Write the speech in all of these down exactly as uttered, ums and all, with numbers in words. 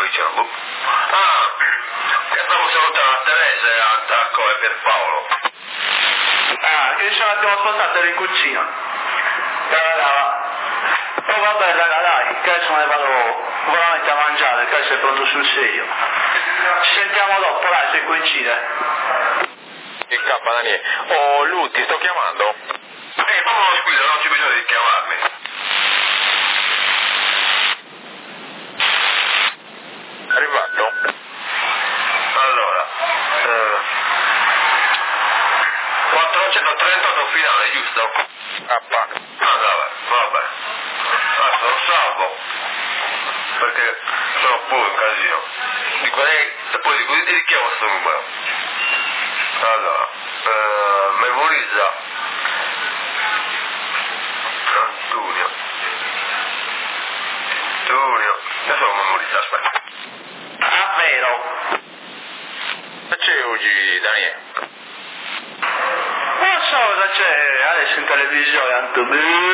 diciamo. Ah, che stavo salutando a Teresa e a Tacco e Pierpaolo. Ah, che dice un attimo spostato ero in cucina. Allora, oh vabbè raga dai, che adesso me ne vado veramente a mangiare, che adesso è pronto sul serio. Ci sentiamo dopo, dai, se coincide. Il K Daniele. Oh Lu, ti sto chiamando? Eh, ma non squilla, non c'è bisogno di chiamarmi. Arrivato? Allora, eh, quattrocentotrentotto finale, giusto? K. Ah, vabbè, vabbè. Adesso lo salvo, perché sono pure un casino. Dico, eh, e poi dico, ti richiamo questo numero. Allora, eh, memorizza Antonio. Antonio. Adesso lo memorizza, aspetta. Ah, vero. Che c'è oggi, Daniele? Non so cosa c'è adesso in televisione, Anto.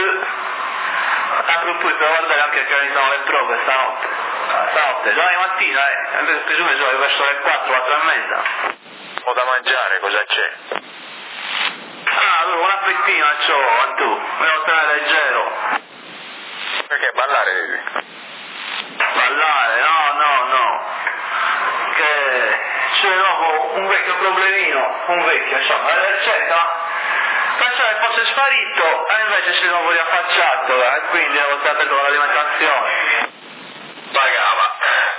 A proposito, guardare anche che iniziano le prove stanotte. Stanotte, domani mattina, eh. Presumo che sono verso le quattro, quattro e mezza. Ho da mangiare, cosa c'è? Ah, allora un appetino c'ho, Antu. Me lo tenere leggero. Perché ballare devi? Ballare, no, no, no. Che c'è dopo un vecchio problemino, un vecchio, insomma, la ricetta. Pensavo che fosse sparito e invece si è riaffacciato, e quindi devo stare attento all'alimentazione. Pagava.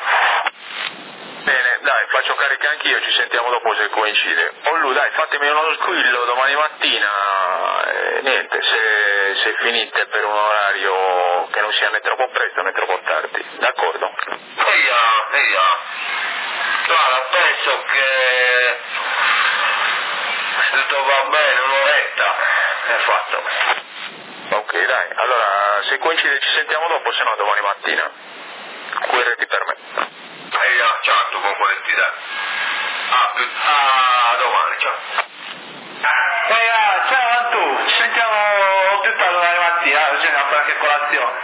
Bene, dai, faccio carica anch'io, ci sentiamo dopo se coincide. Oh Lu, dai, fatemi uno squillo domani mattina, eh, niente, se, se finite per un orario che non sia né troppo presto né troppo tardi, d'accordo? Eia, eia. Guarda, penso che se tutto va bene, un'oretta è fatto. Ok, dai, allora se coincide ci sentiamo dopo, se no domani mattina. Q R T per me. Eia, ciao, con quell'entità. Ah, più... ah, domani, ciao. Ehi, ah, ciao Antu, ci sentiamo più tardi domani mattina, così andiamo a fare anche colazione.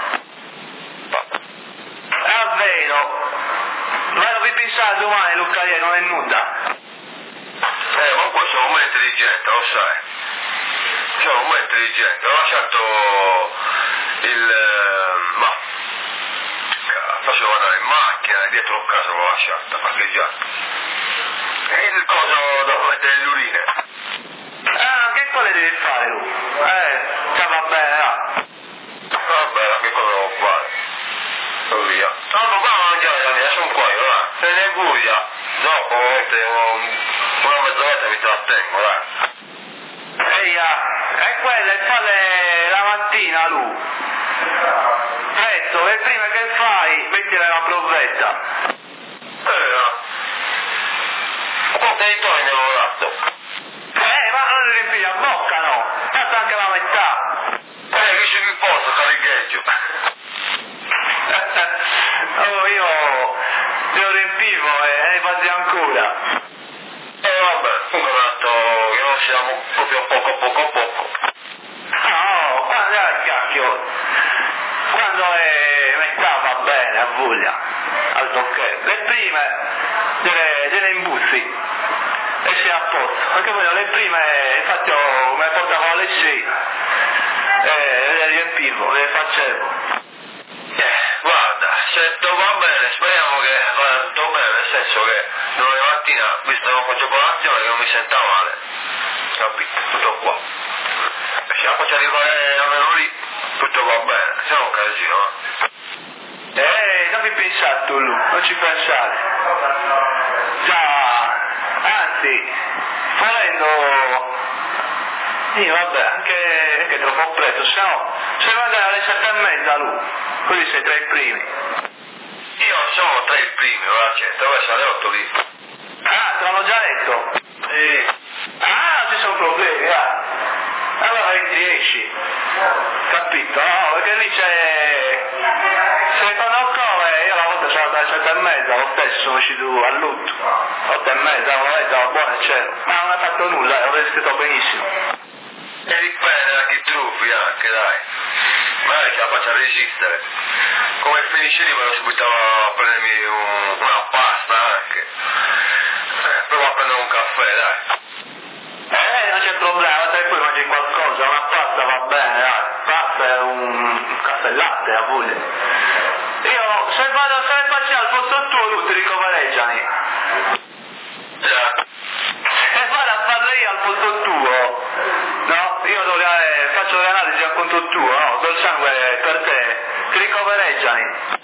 Ah, vero. Ma non vi pensate domani, Luca, non è nuda? Eh, ma poi sono un intelligente, lo sai. Sono un intelligente, ho lasciato il... Eh, ma... facevo andare in macchina, dietro il casa l'ho lasciata, parcheggiata. E il coso devo mettere l'urine. Ah, che quale devi fare tu? Eh, già va bene, no? Vabbè, che cosa devo fare? Sto via. No, ma qua non mangiare, ne sono qua io, là. Se ne guglia. Dopo, un, una mezz'oretta mi trattengo, dai. Ehi, ah, è quella, è fare la mattina, Lu. Presto, e prima che fai, mettile la provetta. Eh, no. Quanti ritorni ne ho dato? Eh, ma non riempi la bocca, no? Tanto anche la metà. Eh, che c'è il posto, caricheggio. Oh, io io riempivo e ne fate ancora. Eh, vabbè, comunque ho detto che non siamo proprio poco, poco, poco. No, quando è il cacchio? Quando è metà va bene, a voglia. Altro che. Le prime delle, delle imbussi. E si è a posto. Perché poi le prime, infatti ho, me le portavo alle sei. E le riempivo, le facevo. Eh, guarda, se tutto va bene, speriamo che vada tutto bene, nel senso che domani mattina, visto che non faccio colazione, che non mi senta male. Capito? Tutto qua. E se la faccio arrivare almeno lì, tutto va bene, se no è un casino, eh. Eh, non vi pensate tu, Lu, non ci pensate. Già, anzi, volendo... Sì, vabbè, anche, anche troppo presto, se no, se vai andare alle sette e mezza, Lu, così sei tra i primi. Io sono tra i primi, ora c'è, adesso alle otto lì. Ah, te l'hanno già detto? Sì. Ah, non ci sono problemi, ah. Allora riesci. Capito? No, perché lì c'è... Se fanno come, io la volta sono andato alle sette e mezza, lo stesso sono uscito a lutto. Otto e mezza, una volta va buono e c'ero. Ma non ha fatto nulla, eh, ho vestito benissimo. E dipende da chi truffi anche, dai. Magari ce la faccia resistere. Come il finisce lì vado subito a prendermi un, una pasta anche. Eh, provo a prendere un caffè, dai. Eh, non c'è problema, sai poi mangi qualcosa, una pasta va bene, dai. Pasta è un caffè e latte, a voglia. Io, se vado, se faccio al posto tuo, tu ti ricovereggiani. Già. Se vado a farle io al posto tuo, no? Io do le, faccio le analisi al conto tuo, no? Do il sangue per te, ti ricovereggiani.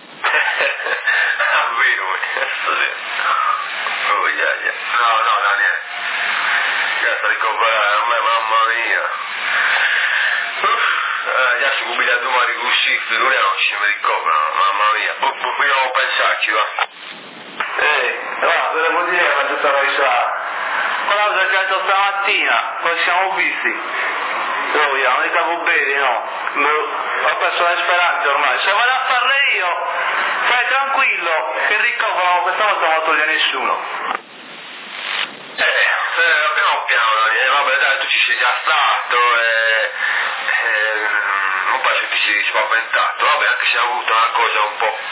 Ah, vero, cazzo sì. Oh, yeah, yeah. No, no, Daniele. Cazzo, ricoverare a me, mamma mia. Uff, eh, già si pubblica domani così, figuriamoci, mi ricoverano, mamma mia. Dobbiamo pensarci, va. Eh, va, ve devo dire che tutta la risata. Quella cosa che ho detto stamattina, poi ci siamo visti. Oh, io non stavo bene, no? Ho perso le speranze ormai. Se vado a farle io, stai tranquillo, che ricoverano, questa volta non lo toglie nessuno. Eh, eh, piano piano, Daniele, vabbè dai, tu ci sei già stato e... e non penso che ti sei spaventato, vabbè, anche se hai avuto una cosa un po'...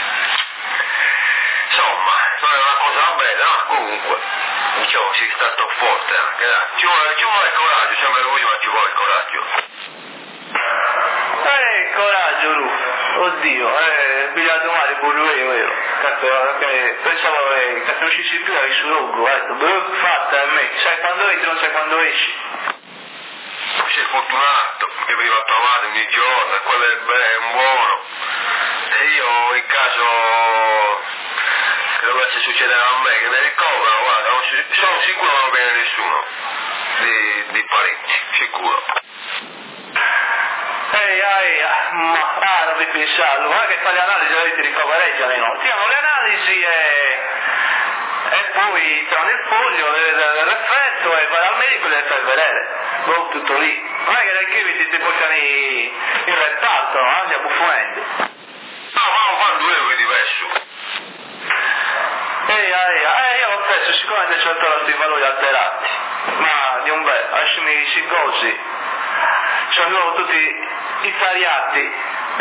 Insomma, non è una cosa bella, ma comunque, diciamo, sei stato forte anche, dai. Ci vuole, ci vuole coraggio, sembra lui, ma ci vuole coraggio. Eh, coraggio, Lu. Oddio, eh, pigliato male pure io, vero? Cazzo, che pensavo che cazzo non uscissi più da su lungo, eh. Dove fatta a me? Sai quando entri, non sai quando esci. Sei fortunato, che veniva a trovare ogni giorno, e quello è, be- è buono. E io, in caso che dovesse succedere a me, che mi ricoverano, guarda, non si- sono sicuro che non viene nessuno di, di parenti, sicuro. Ehi, ehi, ma ah, non vi pensavo, guarda che fa le analisi, poi ti ricovereggiano, no? Tiamo le analisi e... e poi trovi il foglio dell'effetto e vai al medico e le fai vedere. Oh, tutto lì. Non è che dai chimici ti portano il reparto, no? Andiamo buffamente. No, ma quando è diverso. Ehi, ehi, eh, io lo penso, sicuramente c'ho trovato i valori alterati. Ma di un bel, lasciami si così. Sono tutti i tagliati.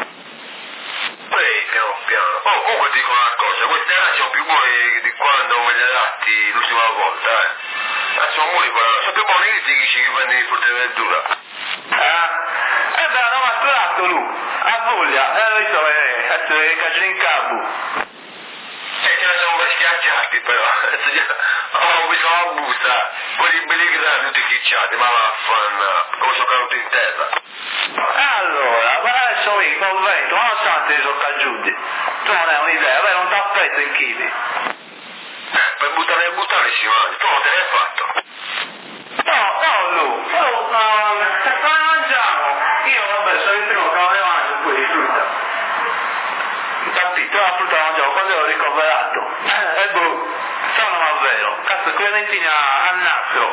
Beh, piano piano. Oh, comunque ti dico una cosa, queste anni sono più buoni di quando me li hai dati l'ultima volta, eh. Ah, sono buoni, sono più buoni che ti che prendi di frutta e verdura. Eh? Eh beh, hanno maturato lui, ha voglia, e ho visto che cacciano in capo. Eh, ce ne sono un po' schiacciati però, ho visto la busta, quelli belli che sono tutti chicciati, ma vaffanno, come sono caduti in terra. Allora, ma adesso io convento, ma non sanno che sono caduti. Tu non hai un'idea, avere un tappeto in chili. Eh, per buttare e buttare si mangia, tu non te l'hai fatto. No, no, Lu, oh, no, se poi mangiamo, io vabbè sono il primo che non ne mangio pure di frutta. Capito, la frutta la mangiavo quando ero ricoverato. Eh, e boh, sono ma vero, cazzo, quei dentini a nastro.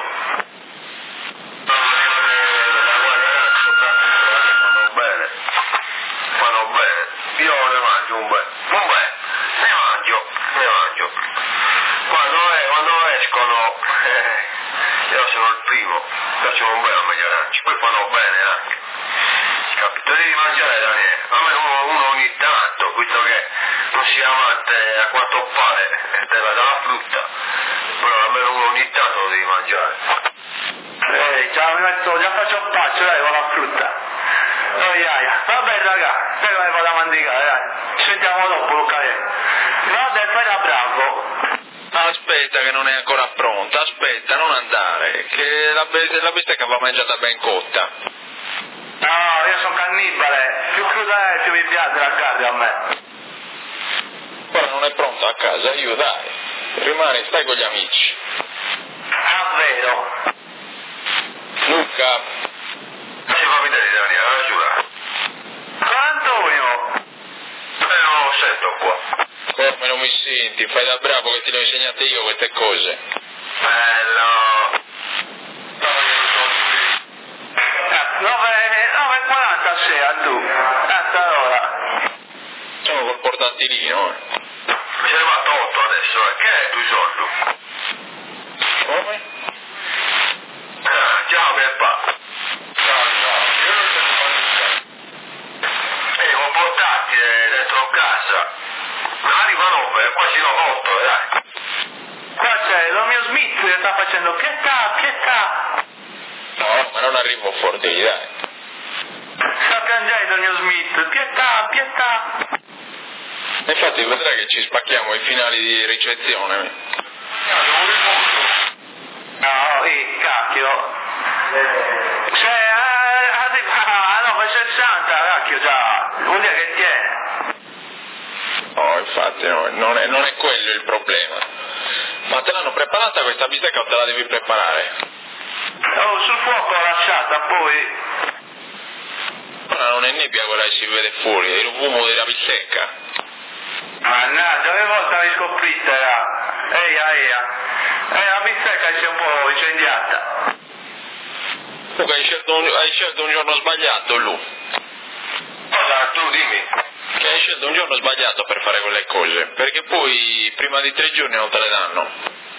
Fanno bene, fanno bene, io ne mangio un bel, un bel, ne mangio, ne mangio. Quando, è, quando escono, eh, io sono il primo, facciamo un bel a mangiarci, poi fanno bene anche. Capito? Devi mangiare, Daniele, a me uno, uno ogni tanto, visto che non si amante a quanto pare, e te la dà la frutta, però almeno uno ogni tanto lo devi mangiare. Eh, già mi metto, già faccio un paccio, dai, con la frutta. Oh, iaia. Vabbè, raga, poi me vado a mandicare, dai. Ci sentiamo dopo, Luca. Vabbè, fai da bravo. Aspetta che non è ancora pronta, aspetta, non andare, che la, be- la bistecca va mangiata ben cotta. No, io sono cannibale, più cruda è più mi piace la carne a me. Ora non è pronta a casa, io dai, rimani, stai con gli amici. Ah, vero. Luca. Si fa vedere, Daniele, giura. Con Antonio. Eh, non lo sento qua. Come non mi senti? Fai da bravo che ti le ho insegnate io queste cose. Bello. nove e quarantasei a tu. Tanta ora. Sono col portatilino, eh. Mi sei arrivato otto adesso, eh. Che è tu soldo? Come? Ah, ciao Peppa. Ciao, ciao. Io non sono fatto. Eh, ho portati dentro a casa, arriva nove, quasi no, otto, dai. Qua c'è Romeo Smith che sta facendo pietà, pietà. No, ma non arrivo forte, dai. Sta piangendo Romeo Smith, pietà, pietà. Infatti vedrai che ci spacchiamo ai finali di ricezione. No, eh, cacchio. Cioè, ah, no, fa sessanta, cacchio già. Vuol dire che tiene. No, infatti no, non è, non è quello il problema. Ma te l'hanno preparata questa bistecca o te la devi preparare? Oh, sul fuoco l'ho lasciata, poi... Ora non è nebbia quella che si vede fuori, è il fumo della bistecca. Mannaggia, che volta l'hai scoprita, era. Eia, eia. Eh, la bistecca si è un po' incendiata. Tu hai scelto un, hai scelto un giorno sbagliato, Lu. Cosa, tu dimmi. Che hai scelto un giorno sbagliato per fare quelle cose, perché poi prima di tre giorni non te le danno.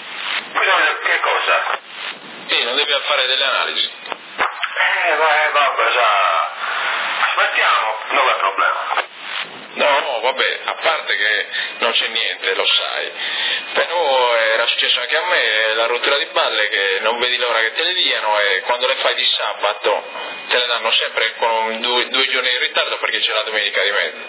Che cosa? Sì, non devi fare delle analisi. Eh, vai, vabbè, già... Aspettiamo, non è problema. No, no, vabbè, a parte che non c'è niente, lo sai. Però era successo anche a me, la rottura di balle che non vedi l'ora che te le diano e quando le fai di sabato te le danno sempre con due, due giorni di ritardo perché c'è la domenica di mezzo.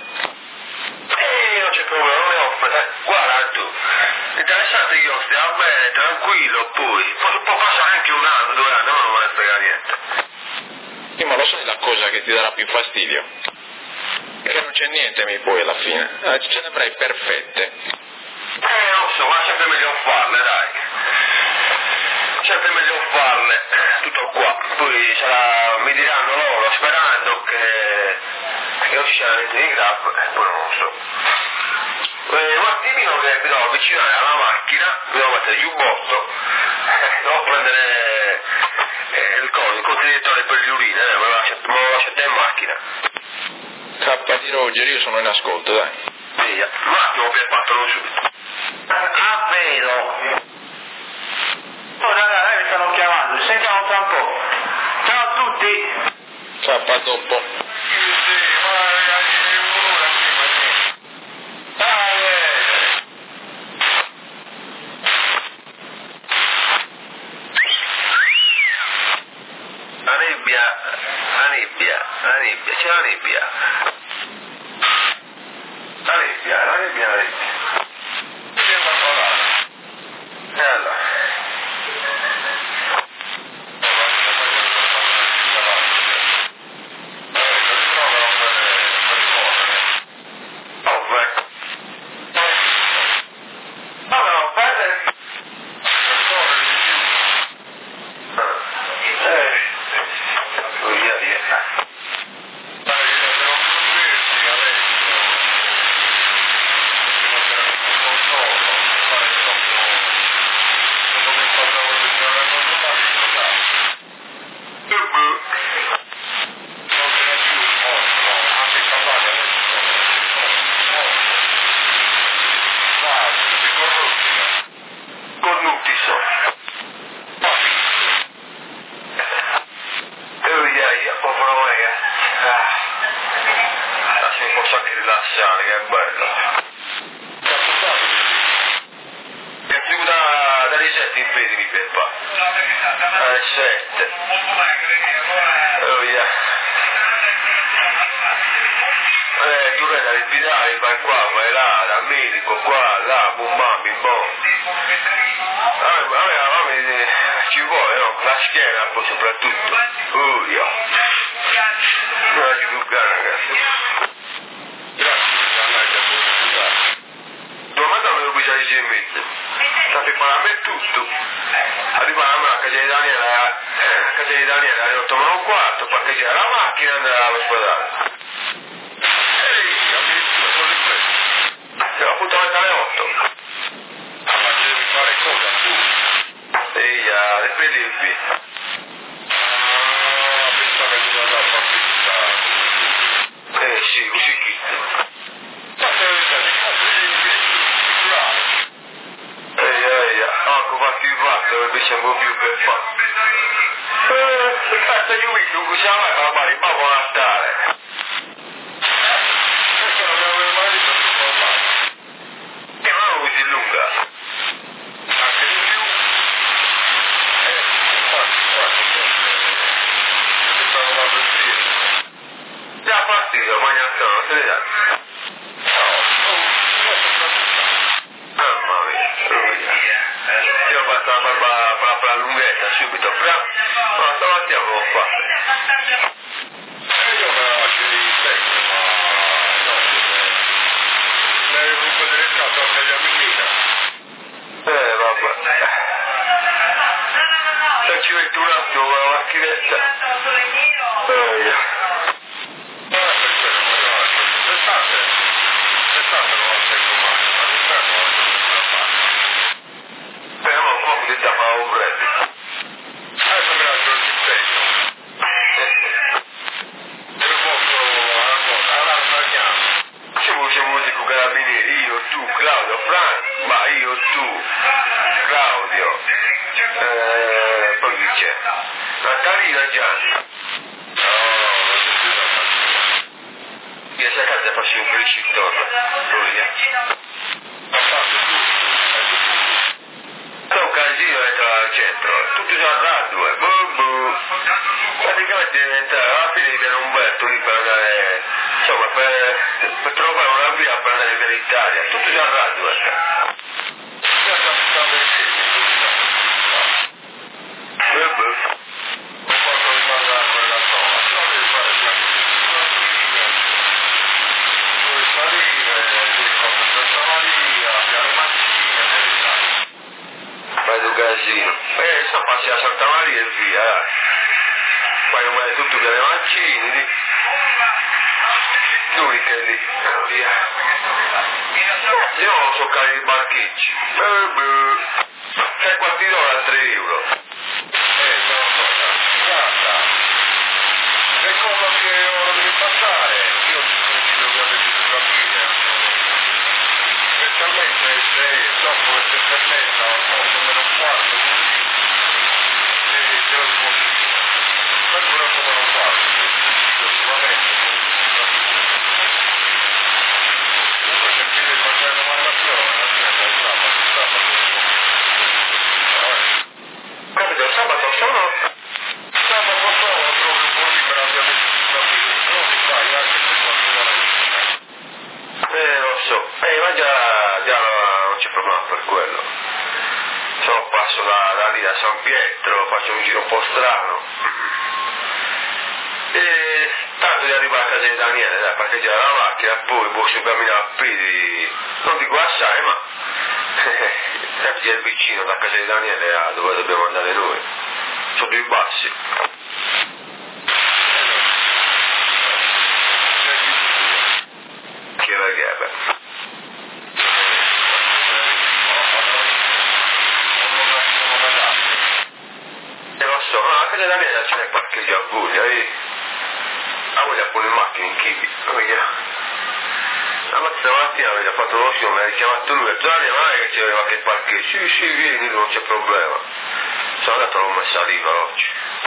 Eh, non c'è problema, non ne offre, dai. Guarda tu, interessante che io stia bene, tranquillo, poi, può, può passare anche un anno, due anni, ma non me ne frega niente. Sì, ma lo sai la cosa che ti darà più fastidio? Che non c'è niente mi poi alla fine, eh, ce ne avrai perfette. Eh, non so, ma sempre meglio farle, dai. Sempre meglio farle, tutto qua. Poi sarà, mi diranno loro, sperando che, che non ci sia niente di grave, e poi non lo so. Eh, un attimino che mi devo avvicinare alla macchina, mi devo mettere giù botto, eh, devo prendere eh, il coso, il contenitore per le urine, eh, me lo lasciate, me lo lasciate in macchina. K di Roger, io sono in ascolto, dai. Via, un attimo per fatelo subito. Ah, vedo. Oh, raga, mi stanno chiamando, ci sentiamo tra un po'. Ciao a tutti. Ciao, a dopo. La nebbia, la nebbia, la nebbia, c'è la nebbia. La nebbia, la nebbia, la nebbia. E allora? Ciao, ma Babbo Natale. E io me la lascio di pezzo, ma no, me ne rubo delle case a Cagliamellina. Eh, vabbè. Se ci metti un attimo con la macchinetta. Eh, yeah. Eh, per quello me la lascio. L'estate, l'estate non la tengo mai, ma l'inverno la tengo sempre a fare. Eh, ma un po' di da fare un freddo. Adesso me la lascio di pezzo. E lo posso una cosa, all'Armagnano. Ci siamo venuti con carabinieri, io, tu, Claudio, Frank, ma io, tu, Claudio, eh, poi chi c'è? Natalina Gianni. No, non c'è più da fare. Io se a casa faccio un bel intorno, lui, eh. Ha fatto tutto. C'è un casino dentro al centro, tutti sono a radio, boh, boh. Praticamente deve entrare alla fine di Piano Umberto lì per andare, insomma, per, per trovare una via per andare per l'Italia, tutti sono a radio, eh. Boh, boh. Non posso rimanere a quella zona, però devi fare due salire, Santa Maria, Piano Mancina, fai un casino. Eh, sta passi a Santa Maria e via, dai. Fai un mare tutto Piano Mancini, lui che lì, via. Io non so cari i barcheggi. Eh, beh. Sei quarti d'ora a tre euro. Eh, sono cosa. Guarda. Se cosa che ora devi passare, io ci sono ci devo avere più famiglia. Specialmente se dopo le sette e mezza o otto meno un quarto, così. Se te lo dimostri. Per quello che meno un quarto, sicuramente. Comunque cercare di fare una mandazione, non c'è da sabato, sabato. Capito, sabato sono? Sabato sono proprio un po' libero, abbiamo capito, però si fai anche per qualcuno la vicina. Eh, lo so, eh, ma già, già non c'è problema per quello. Se no passo da, da lì a San Pietro, faccio un giro un po' strano. E tanto di arrivare a casa di Daniele, dai, parcheggiare la macchina, poi posso camminare a piedi, non dico assai, ma è il vicino da casa di Daniele a dove dobbiamo andare noi, sotto i bassi. Che è che è, beh. E lo so, no, a casa di Daniele c'è il parcheggio a Puglia, e ah, voglio pure in macchina in Chibi, la mattina mattina aveva fatto lo show, mi ha richiamato lui, Gianni, ma è che c'era qualche parcheggio? Sì, sì, vieni, non c'è problema. Sono andato, l'ho messa lì per oggi.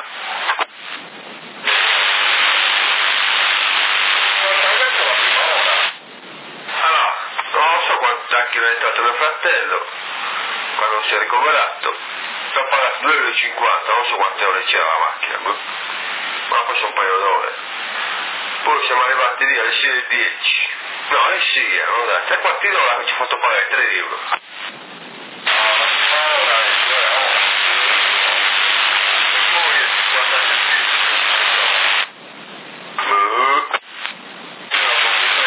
La prima ora. Allora, non so quanto anche è entrato mio fratello, quando si è ricoverato, mi ha pagato due euro e cinquanta, non so quante ore c'era la macchina, ma poi sono un paio d'ore. Poi siamo arrivati lì alle sei e dieci. No, alle sei erano dai, tre quarti d'ora che ci ha fatto pagare tre euro. No, la prima ora è due ore. E poi è cinquanta centesimi. Boh. Io non ho più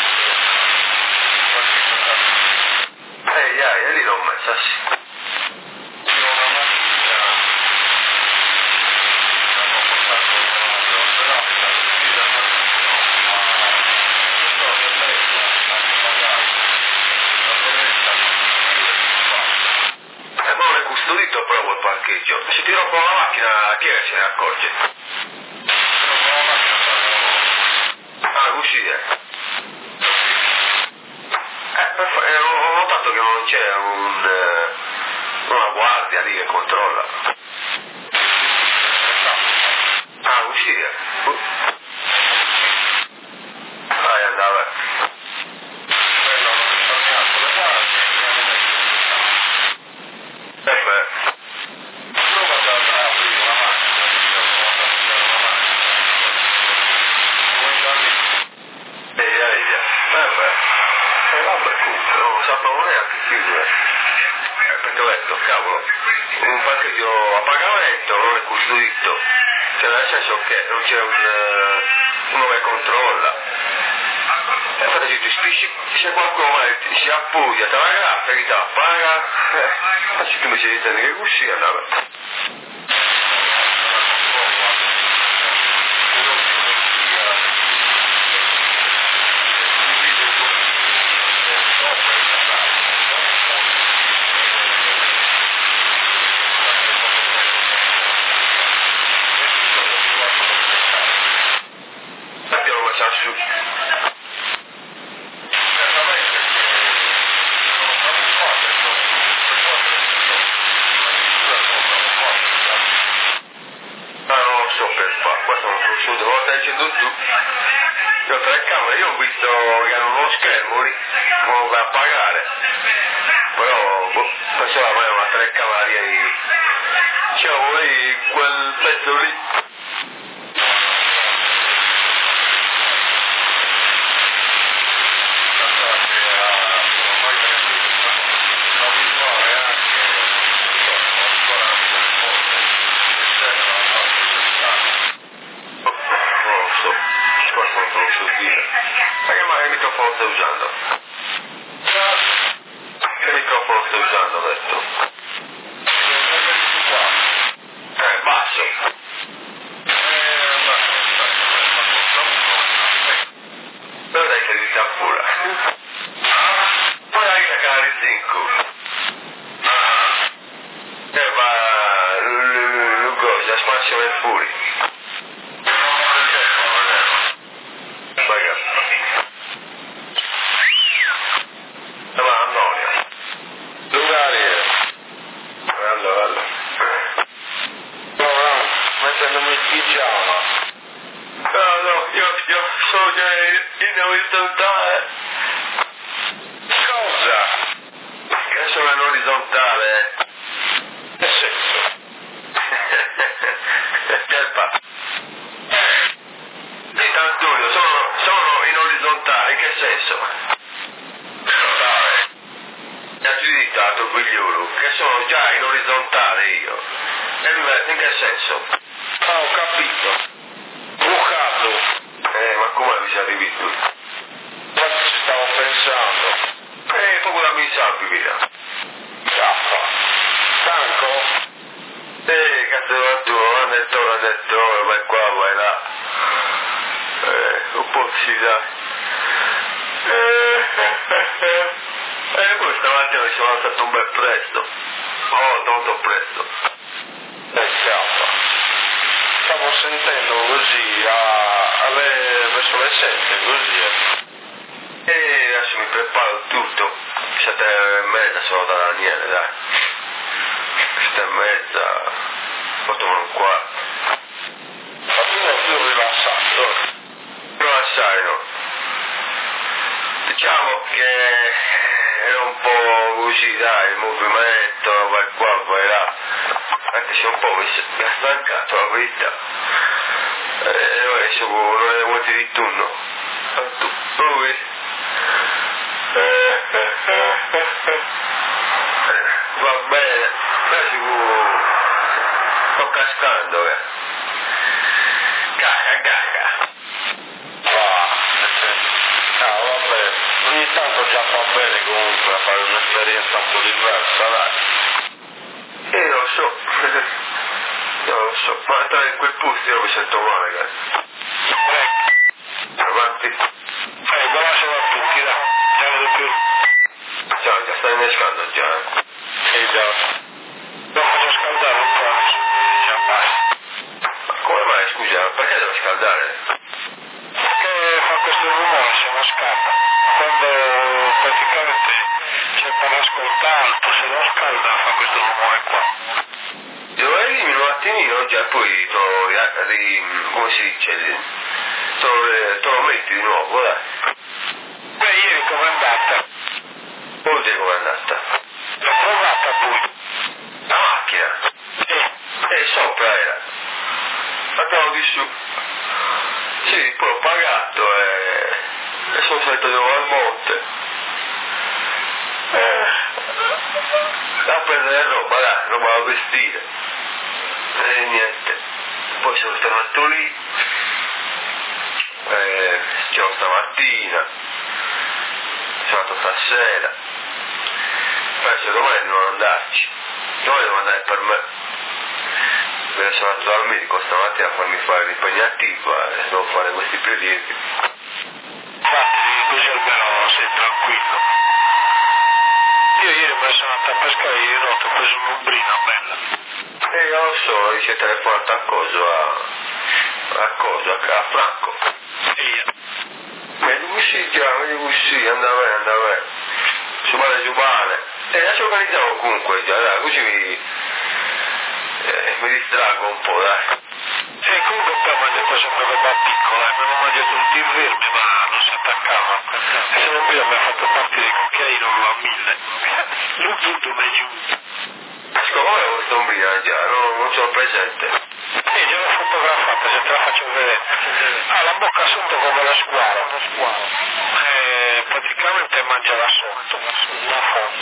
tre ehi, e lì l'ho messa, sì. Io ho una macchina. L'hanno portato un altro, però mi sa che da e poi non è custodito proprio il parcheggio. Se ti rompo la macchina, chi è che se ne accorge? Se rompo la macchina fanno... Ah, così è. Eh, per fa... eh, ho notato che non c'è un... Eh, una guardia lì che controlla. Ah, così è. Vai, andava. Bello, non risparmiato le guardie, andiamo meglio. Eh beh. Prova ad aprire la macchina, io ho fatto aprire la macchina. Vuoi darmi? Ehi, ehi, eh beh. E vabbè, comunque, non sapevo neanche chiudere. Eh, perché ho detto, cavolo, un parcheggio a pagamento non è custodito. Cioè nel senso che non c'è un, uh, uno che controlla. E infatti se tu spicci, se qualcuno si appoggia, te la graffa, chi te la paga, eh, se tu mi sei dicendo che così andava. Io telecamere, io ho visto che hanno uno schermo lì, uno va a pagare, però boh, pensavo mai una telecamera di diciamo lì, quel pezzo lì. poi sono tornato lì, eh, c'ero stamattina, sono andato stasera, penso domani non andarci, domani devo andare per me, perché sono andato dal medico stamattina a farmi fare l'impegnativa e devo fare questi prelievi. Infatti così almeno sei tranquillo. Io ieri me ne sono andato a pescare, ieri notte ho preso un'ombrina bella. E io lo so, dice telefonato a coso, a, a coso, a, a Franco. Sì. E lui sì, già, lui sì, andava bene, andava bene. Subale, subale. E la ci organizziamo comunque già, dai, così mi, eh, mi distraggo un po', dai. E comunque poi mangiato sempre roba piccola, mi hanno mangiato tutti i vermi ma non si attaccava. E se non mi ha fatto partire il cucchiaino a mille. Non tutto mai giù. Secondo me questa ombrina già, no, non ce l'ho presente. Sì, già l'ho fotografata, se te la faccio vedere. Ha la bocca sotto come la squalo. E praticamente mangia da sotto, da fondo.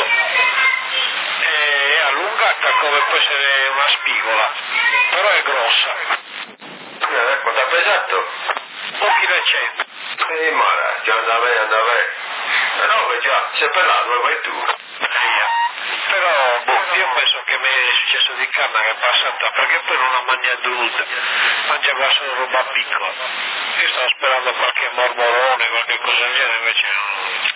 E è allungata come può essere una spigola, però è grossa. Eh, quanto ha pesato? Un chilo e cento. E mara, già andava bene, andava bene. Eh no, beh già, sei per là, dove vai tu? Però boh, io penso che mi è successo di canna che è passata, perché poi non ha mangiato nulla, mangiava solo roba piccola. Io stavo sperando qualche mormorone, qualche cosa del genere, invece non.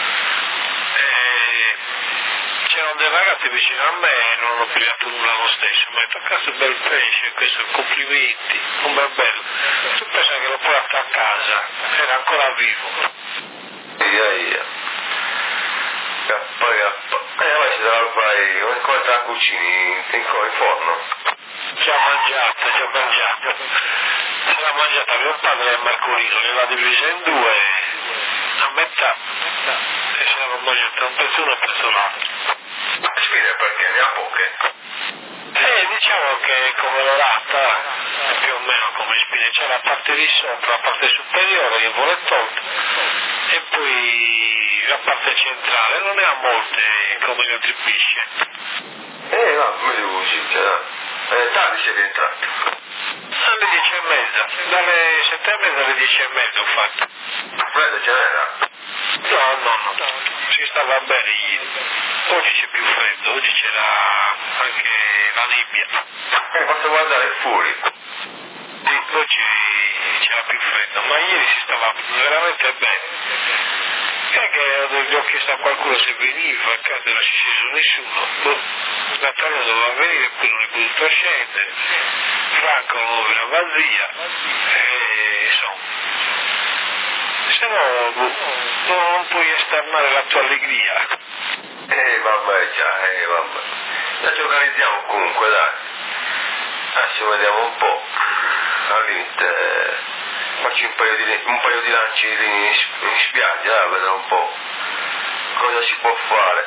E c'erano dei ragazzi vicino a me e non ho pigliato nulla lo stesso, mi ha detto cazzo bel pesce, questo complimenti, un bel bello. Tu pensa che l'ho portato a casa, era ancora vivo. Ia ia. Cappa cappa. E poi se la fai, come te la cucini in, in, in forno? Già mangiata, già mangiata. Se l'ha mangiata mio padre e Marcolino, gliela divisa in due, a metà, e se l'hanno mangiata un pezzo uno e un pezzo l'altro. Spiega perché ne ha poche. E diciamo che come l'orata, più o meno come spine, c'è la parte di sopra, la parte superiore che vuole tolta, e poi la parte centrale, non ne ha molte come gli altri pesci. Eh no, me devo uscire, dai. Eh, tardi sei rientrato. Alle dieci e mezza, dalle sette e mezza alle dieci e mezza ho fatto. Freddo ce n'era? No, no, no, si stava bene ieri. Oggi c'è più freddo, oggi c'era anche la nebbia. Eh, posso guardare fuori. Sì, oggi c'era più freddo, ma ieri si stava veramente bene. E che gli ho chiesto a qualcuno se veniva, a casa non ci sceso nessuno. Boh, Natale doveva venire, poi non è potuto scendere. Franco non era vazia. E insomma. Se no, boh, non puoi esternare la tua allegria. Eh vabbè già, eh vabbè. Adesso ci organizziamo comunque, dai. Adesso vediamo un po'. Al limite eh, faccio un paio di, un paio di lanci in, in spiaggia, dai, vedere un po' cosa si può fare.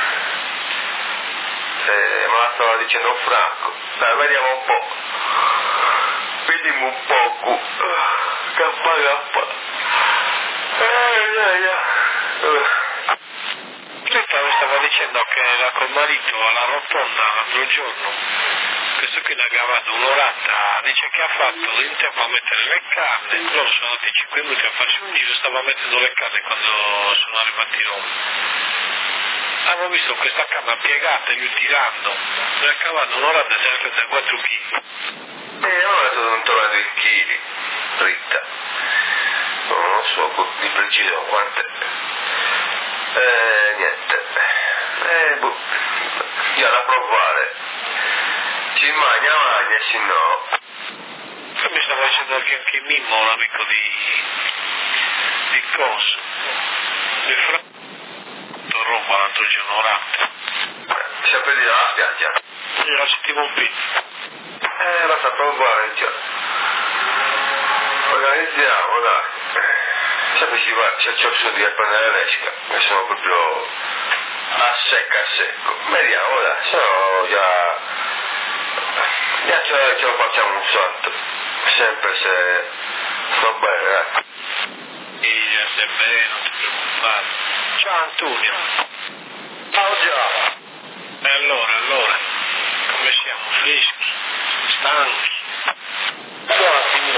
Eh, ma la stava dicendo Franco. Dai, vediamo un po'. Vediamo un po'. Cappa cappa. Eh, dai, dai. Mi stava dicendo che era col marito alla rotonda l'altro giorno, questo qui ne ha cavato un'orata, dice che ha fatto in tempo a mettere le canne, loro sono andati cinque minuti a farsi un giro, stava mettendo le canne quando sono arrivati loro. Hanno visto questa canna piegata e lui tirando, ne ha cavato un'orata e se ne è fatta quattro chili. Eh, non è stato intorno ai due chili, dritta. Non so di preciso quante. Eh, niente. Eh, boh. Io da provare. Si mangia, mangia, se no. Poi mi stava dicendo che anche Mimmo, l'amico di... di Cos, di Franco, Roma l'altro giorno, orante. Sempre di là alla spiaggia. Io la sentivo un pizzo. Eh, la sa provare già. Organizziamo, dai. Sempre si va, c'è il cioccio di prendere l'esca, che sono proprio a secco, a secco. Vediamo, dai, se no già, già ce, ce lo facciamo un salto, sempre se sto bene, dai. Sì, già stai bene, non ti preoccupare. Ciao Antonio. Ciao già. E allora, allora, come siamo? Freschi? Stanchi?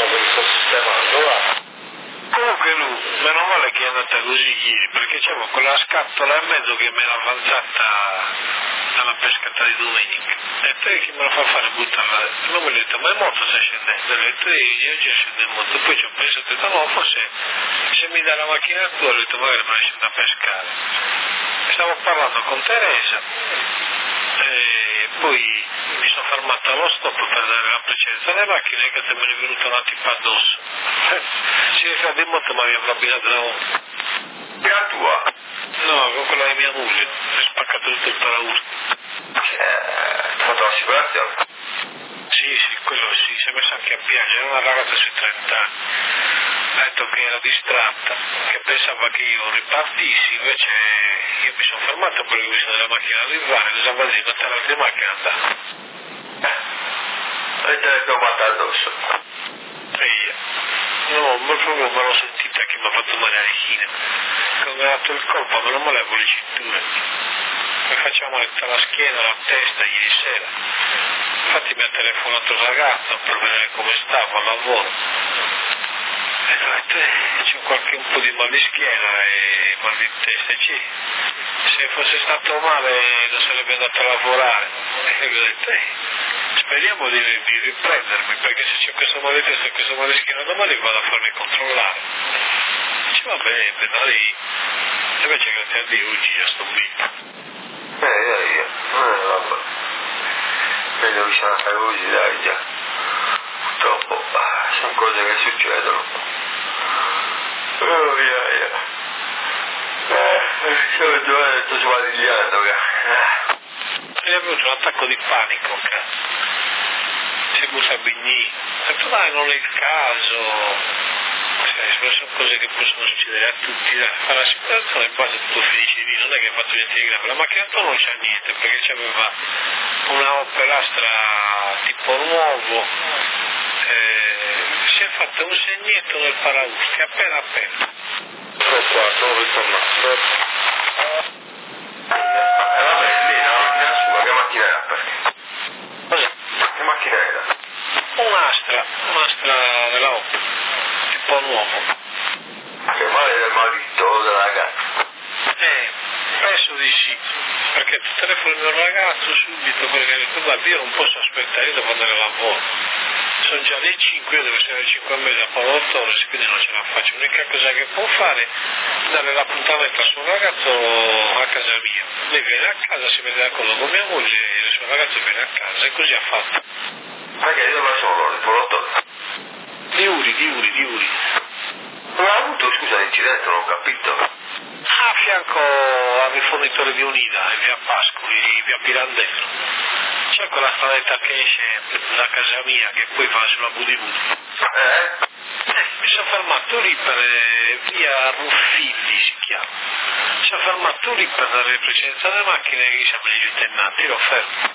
vediamo come sto sistemando, va. Comunque lui, meno male che è andata così ieri, perché c'avevo quella scatola e mezzo che me l'ha avanzata alla pescata di domenica. E te che me la fa fare buttarla? Non mi ha detto, ma il moto sta scendendo, ho detto, io oggi scende il moto, poi ci ho pensato, ho detto, no, forse se mi dà la macchina tua, ho detto, magari me la scendo a pescare. Stavo parlando con Teresa, e poi mi sono fermato allo stop per dare la precedenza alle macchine e che me ne è venuta una tipa addosso. Si è fatto in moto ma mi ha rapinato la moto. La tua? No, con quella di mia moglie, mi ha spaccato tutto il paraurto. Eh, hai fatto l'assicurazione? Sì, sì, quello sì, si è messa anche a piangere, una ragazza sui trenta anni. Ha detto che era distratta, che pensava che io ripartissi, invece io mi sono fermato perché ho visto della macchina arrivare, cosa vuol dire? Mettere l'altra macchina e andare. E te l'hai tombata addosso? E io? No, ma proprio me l'ho sentita che mi ha fatto male alle chine. Quando mi ha dato il colpo, meno male avevo le cinture. Mi faceva male tutta la schiena, la testa ieri sera. Infatti mi ha telefonato il ragazzo per vedere come stavo al lavoro. E ho detto, eh, c'è qualche un po' di mal di schiena e mal di testa. Sì. Se fosse stato male non sarebbe andato a lavorare. E ho detto, eh, speriamo di, di riprendermi, perché se c'è questo mal di testa e questo mal di schiena domani vado a farmi controllare. Dice, va bene, dai. E invece grazie a Dio oggi già sto bene. Eh, io, io. Eh, vabbè. Vedo vicino a stare così, dai, già. Purtroppo, sono cose che succedono. Oh, via, via. Eh, sono due ore, sto sbadigliando, che. Mi è venuto un attacco di panico, cazzo. Si è buttato a bignì. Ho detto, dai, non è il caso. Cioè, sono cose che possono succedere a tutti, da fare l'assicurazione e basta tutto felice lì, non è che ha fatto niente di grave. La macchina tua non c'ha niente perché c'aveva una Opel Astra tipo nuovo, eh, si è fatto un segnetto nel paraurti, appena appena. Ecco qua, sono ritornato. Eh, vabbè, lì la macchina sua, che macchina era? Perché? Cos'è? Che macchina era? Un'Astra, un'Astra della Opel. Un po' nuovo. Che male del marito della ragazza? Eh, penso di sì, perché tu telefoni il mio ragazzo subito, perché ha detto, guarda, io non posso aspettare, io devo andare a lavoro. Sono già le cinque, io devo essere alle cinque e mezza a Paolo Torres, quindi non ce la faccio. L'unica cosa che può fare è dare l'appuntamento al suo ragazzo a casa mia. Lei viene a casa, si mette d'accordo con mia moglie e il suo ragazzo viene a casa, e così ha fatto. Perché io non sono loro, il Paolo Torres? Di Uri, di Uri, di Uri. Non ha avuto, scusa, l'incidente, non ho capito. A fianco al rifornitore di Unida, in via Pascoli, via Pirandello. C'è quella stradetta che esce da casa mia, che poi va sulla Budibudi. Eh? Eh, mi sono fermato lì per eh, via Ruffilli, si chiama. Mi sono fermato lì per dare precedenza alle macchine che siamo gli lieutenanti, l'ho fermo.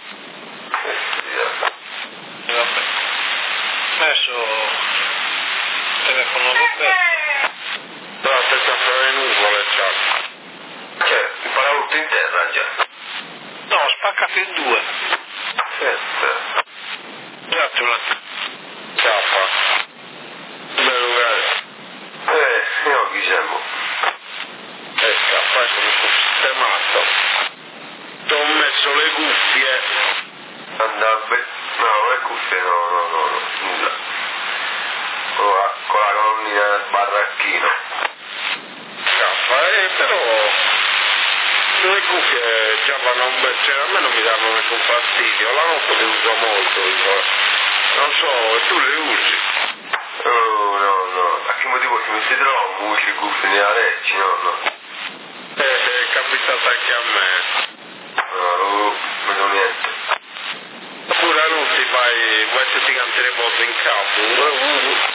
E vabbè. Adesso telefono Roberto. Però aspetta a fare nuvole, ciao. Cioè, il paraurto in terra già. No, ho spaccato in due. Aspetta. Grazie un attimo. Ciao. Bello caro. Eh, io chi siamo? Eh, caffè come sto sistemato. Ti ho messo le cuffie. Andabbe. No, le cuffie no, no, no, no, nulla. Con la, con la colonnina del barracchino. Caffè, però le cuffie già vanno un bel, cioè a me non mi danno nessun fastidio, la notte le uso molto, dico. Non so, tu le usi? Oh, no, no, a che motivo che mi si trova un usi cuffie nella legge, no, no. Eh, è capitato anche a me. No, no, non ho niente. Oppure a notte vai, vai se ti canti le volte in capo.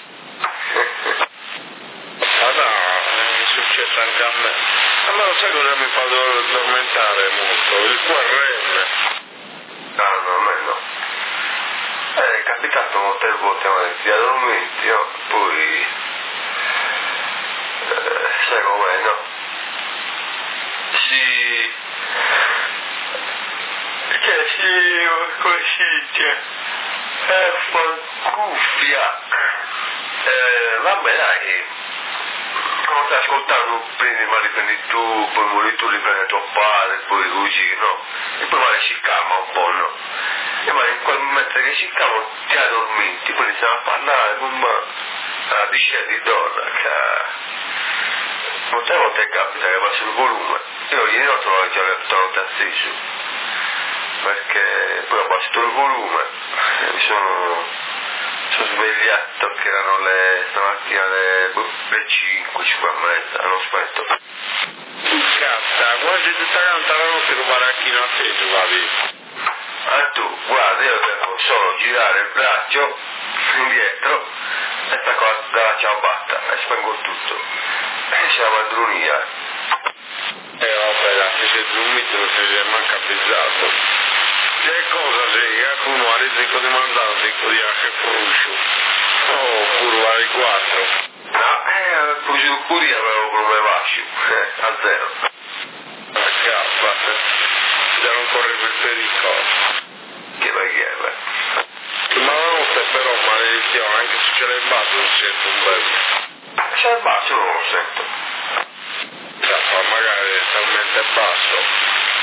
Ah no, è successo anche a me. Allora sai cosa mi fa addormentare molto? Il Q R M. Ah, no, a me no. Eh, è capitato molte volte, ma ti addormenti, no? Poi... Eh, sai com'è, no? Si... Cioè, si... come si dice? Eh, fa cuffia. Eh, vabbè dai, non stai ascoltando, prendi, ma riprendi tu, poi muori tu, riprendi tuo padre, poi così, no? E poi magari si calma un po', no? E magari in quel momento che si calma ti addormenti, poi iniziamo a parlare come la dice di donna, che molte volte capita che passa il volume. Io ieri ho trovato già tutta la notte acceso, perché poi ho abbassato il volume, mi sono, sono svegliato che erano le, stamattina le, le cinque, cinque e mezza, hanno spento. Cazzo, quasi tutta canta la notte con baracchino acceso, vabbè. Ah tu, guarda, io devo solo girare il braccio indietro e stacco dalla ciabatta e spengo tutto. E c'è la madronia. Eh vabbè, la fece dormito, non si è manca pensato. Che cosa sei? Che uno ha risico di mandato, dico di anche fruscio. Oh, pure ai quattro. No, eh, pure, pure io avevo come vascio, eh, a zero. Ah, cazzo, già non corre quel pericolo. Che vai che è, ma la notte però maledizione, anche se ce l'hai in basso non sento un bel. c'è il basso, non lo sento. Cazzo, magari è talmente basso.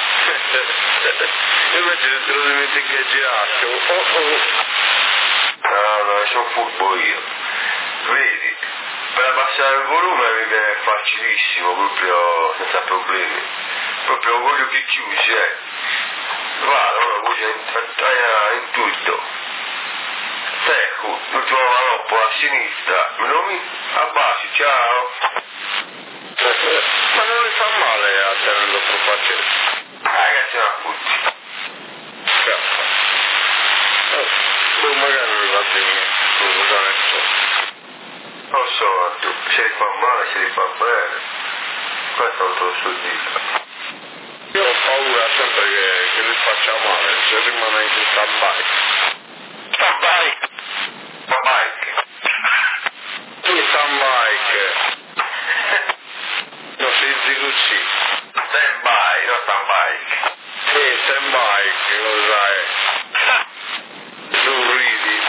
Io invece se te lo dimentichi che girato, oh oh. No, no, sono furbo io. Vedi, per abbassare il volume mi viene facilissimo, proprio senza problemi. Proprio con gli occhi chiusi, eh. Vado, una voce in, in tutto. Ecco, l'ultima manoppola a sinistra, me lo mi abbassi, ciao. Ma non le fa male a tenere troppo acceso. Ragazzi, non appunti. Cazzo. Poi magari non va bene, non lo so neanche. Non so, tu, se li fa male, se li fa bene. Questo non te lo so dire. Io ho paura sempre che, che li faccia male, se rimane in stand-by. Stand-by? Stand-by? Tu stand-by che... non si dice così. Stand-by, non stand-by. Sì, stand-by, che cosa è? Tu ridi.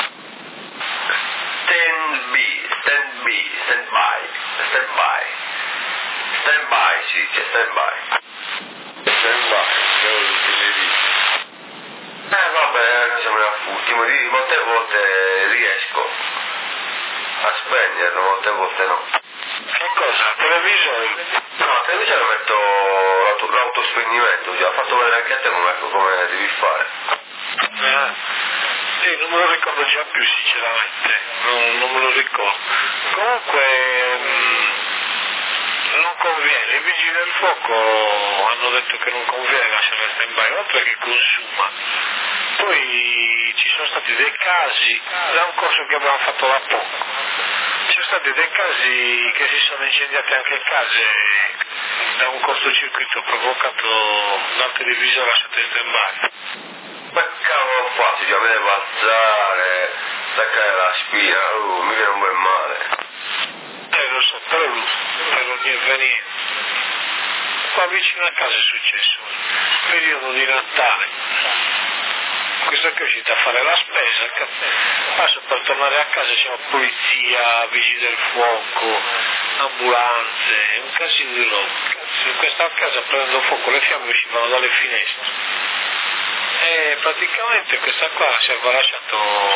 Stand-by, stand-by, stand-by, stand-by. Stand-by, si dice stand-by. Stand-by, che cosa si dice? Eh vabbè, noi siamo affuti, ma di molte volte riesco a spegnerlo, molte volte no. Che cosa? La televisione? No, la televisione metto l'auto, l'autospegnimento, già, ho fatto vedere anche a te come, come devi fare. Eh, sì, non me lo ricordo già più sinceramente, non, non me lo ricordo. Comunque mh, non conviene, i vigili del fuoco hanno detto che non conviene lasciare il stand-by, oltre perché consuma. Poi ci sono stati dei casi, da un corso che abbiamo fatto da poco, ci sono stati dei casi che si sono incendiate anche case da un cortocircuito provocato dal televisore lasciato in stand-by. Ma cavolo ho fatto, già me ne alzare, staccare la spina, uh, mi viene un bel male. Eh lo so, però lui, per ogni avvenire. Qua vicino a casa è successo, periodo di Natale. Questa qui è uscita a fare la spesa, passo per tornare a casa c'è polizia, vigili del fuoco, ambulanze, un casino di roba. In questa casa prendendo fuoco le fiamme uscivano dalle finestre. E praticamente questa qua ci aveva lasciato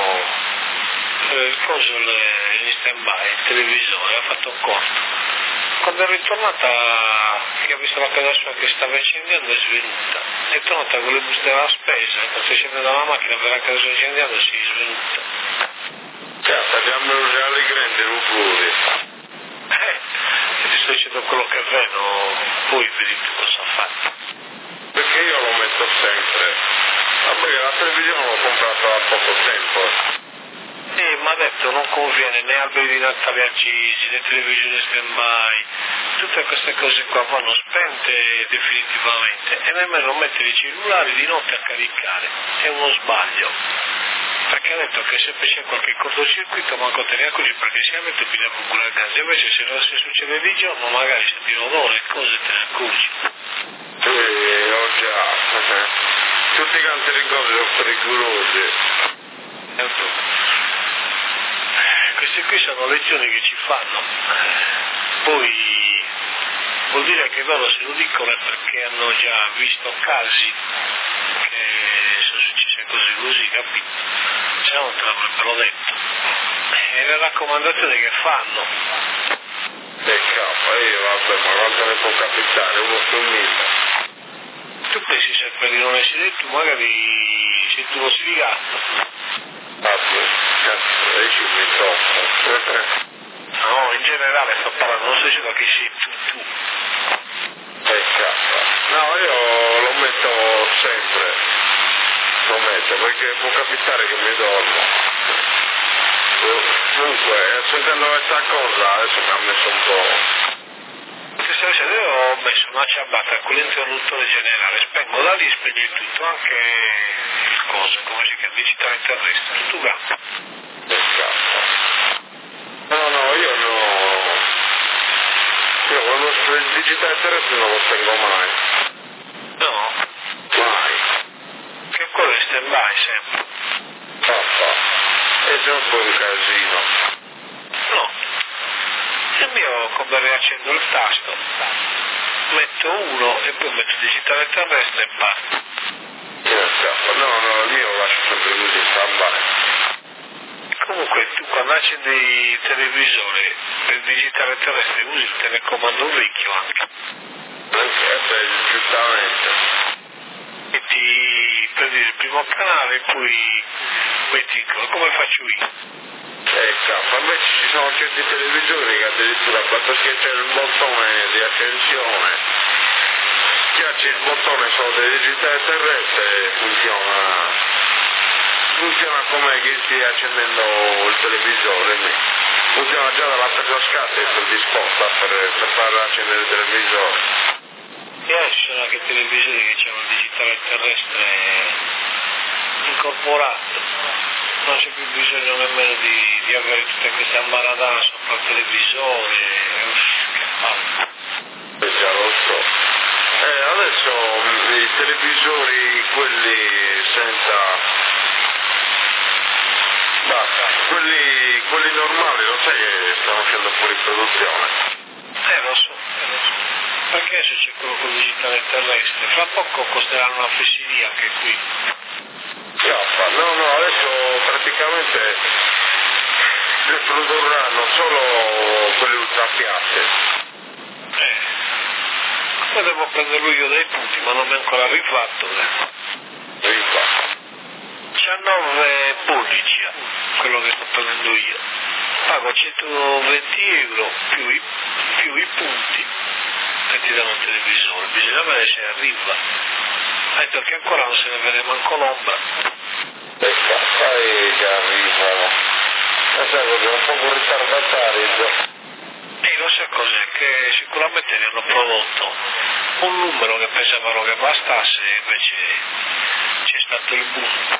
il coso in stand-by, il televisore, ha fatto un corto. Quando è ritornata, che ha visto la casa sua che stava incendendo, è svenuta. È tornata con le buste della spesa, quando si scende dalla macchina per la casa incendiando si è svenuta. Cazzo, abbiamo le ali grandi rugori. Eh, ti sto dicendo quello che vedo, poi vedi tu cosa fare. Perché io lo metto sempre. Ma perché la televisione l'ho comprata da poco tempo. Eh, ma ha detto non conviene né alberi di Natale accesi, né televisione stand-by, tutte queste cose qua vanno spente definitivamente e nemmeno mettere i cellulari di notte a caricare, è uno sbaglio. Perché ha detto che se c'è qualche cortocircuito manco te ne accorgi perché si mette più pure il gas, invece se, non, se succede di giorno magari senti l'odore e cose te ne accorgi. Sì, ho già. Tutti quanti le cose sono pericolose. Questa queste qui sono lezioni che ci fanno, poi vuol dire che loro se lo dicono è perché hanno già visto casi che sono successe cose così, capito? Se no non te l'avrebbero detto. E le raccomandazioni che fanno? E cavolo, io vabbè, ma quanto ne può capitare? Uno su mille. Tu pensi sempre di non essere detto, magari se tu lo si gatto. Vabbè, cazzo, dici mi tocco. No, in generale sto parlando, non so se da che sei tu, tu. E cazzo. No, io lo metto sempre. Lo metto, perché può capitare che mi dormo. Comunque, sentendo questa cosa, adesso mi ha messo un po'. Questa sera io ho messo una ciabatta con l'interruttore generale, spengo da lì, spegni tutto, anche il coso, come si chiama, digitale terrestre, tutto gatto. Che cazzo. No, no, io no. Io quando il digitale terrestre non lo spengo mai. No? Mai. Che quello è stand by sempre. Papà. E se non poi un casino. No. Il mio, come riaccendo il tasto, metto uno e poi metto digitale terrestre e basta. No, no, il mio lo lascio sempre così in stand-by. Comunque tu quando accendi il televisore per il digitale terrestre usi il telecomando vecchio anche. Anche, eh beh, giustamente. Metti, prendi il primo canale e poi metti come faccio io. Eh cazzo, invece ci sono certi televisori che addirittura basta schiacciare il bottone di accensione, schiacci il bottone solo del digitale terrestre e funziona, funziona come che stia accendendo il televisore, funziona già dalla presa scatto e predisposta per, per far accendere il televisore. E ci sono anche televisori che hanno il digitale terrestre incorporato. Non c'è più bisogno nemmeno di, di avere tutte queste ambaradane sopra il televisore, che palle. Eh già lo so. Eh, adesso i televisori, quelli senza... Basta, quelli, quelli normali, lo sai che stanno uscendo fuori produzione? Eh lo so, eh lo so. Perché adesso c'è quello con il digitale terrestre? Fra poco costeranno una fesseria anche qui. Chiappa, no, no, adesso praticamente le produrranno solo quelle ultrapiatte. Eh, poi devo prenderlo io dai punti, ma non mi è ancora rifatto. Eh. Rifatto. diciannove pollici, quello che sto prendendo io. Pago centoventi euro più i, più i punti e ti danno un televisore. Bisogna vedere se arriva. Eh, perché ancora non se ne vede manco l'ombra. E sai che arrivano. E sai cos'è, un po' ritardatario. E lo sai cos'è? Che sicuramente ne hanno prodotto un numero che pensavano che bastasse e invece c'è stato il boom.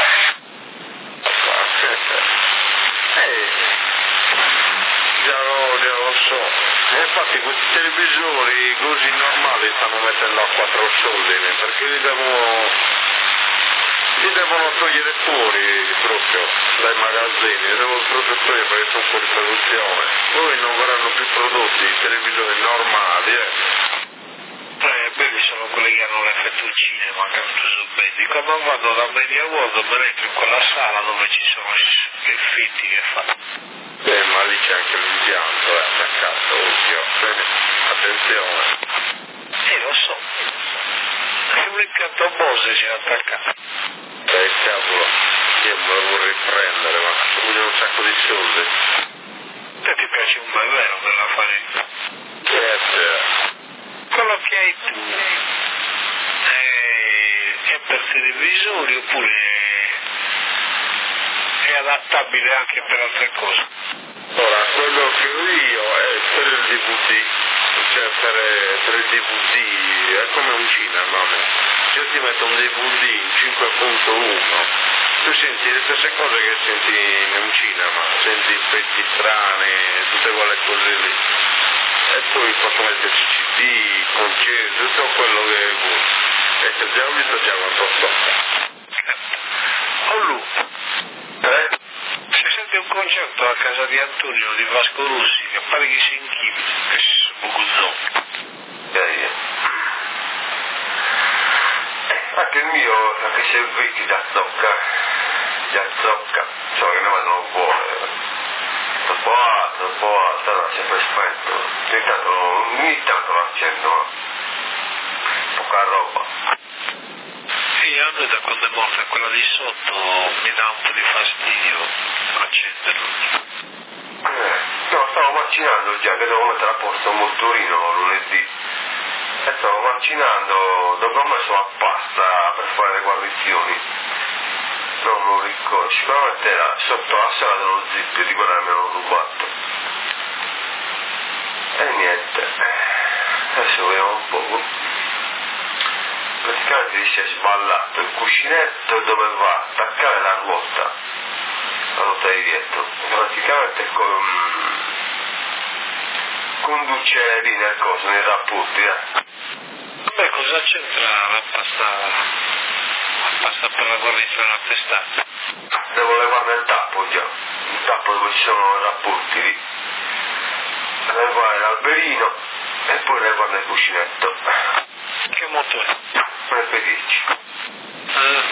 Eh, già lo, già lo so. E infatti questi televisori così normali stanno mettendo a quattro soldi, perché li devono, li devono togliere fuori proprio dai magazzini, li devono proprio togliere perché sono fuori produzione. Poi non verranno più prodotti i televisori normali, eh. Eh, belli sono quelli che hanno l'effetto cinema, che non so belli. Quando vado da Media World me entro in quella sala dove ci sono gli effetti che fanno. Eh, ma lì c'è anche l'impianto, è attaccato, occhio. Attenzione. Eh, lo so. È un impianto Bose c'è attaccato. Eh, cavolo, io me lo vorrei prendere, ma ci vogliono un sacco di soldi. Te ti piace un bel vero per la fare? Eh, sì. Quello che hai tu è, è per televisori oppure è adattabile anche per altre cose? Ora, quello che ho io è per il D V D, cioè per, per il D V D, è come un cinema, se io ti metto un D V D in cinque punto uno, tu senti le stesse cose che senti in un cinema, senti effetti strani, tutte quelle cose lì. E poi posso metterci C D, concerti, tutto quello che vuoi. E se già ho visto già quanto sto. Oh Lu, Eh? se senti un concerto a casa di Antonio di Vasco Rossi che pare che si inchivi, che si sono bucuzzò. Eh, anche il mio, anche se vecchi da zocca, da zocca, cioè che non lo vuole, troppo alto, troppo alto, no, sempre spento, intanto, ogni tanto l'accendo, poca roba. Sì, a me da quando è morta quella di sotto mi dà un po' di fastidio accenderlo. Eh, no, stavo macinando già, che devo mettere a posto un motorino lunedì. E stavo macinando, dopo ho messo la pasta per fare le guarnizioni. Non me lo ricordo, sicuramente era sotto la sala dello zip di quella che mi hanno rubato. E niente, adesso vediamo un po'. Praticamente si è sballato il cuscinetto dove va a attaccare la ruota, la ruota di dietro. Praticamente con, conduce lì nel coso, nei rapporti, eh. Beh, cosa c'entra la pasta, la pasta per la guarnizione alla testata? Devo levarne il tappo già, il tappo dove ci sono i rapporti lì. Levare l'alberino e poi levarne il cuscinetto. Che motore? Per pedirci. Eh,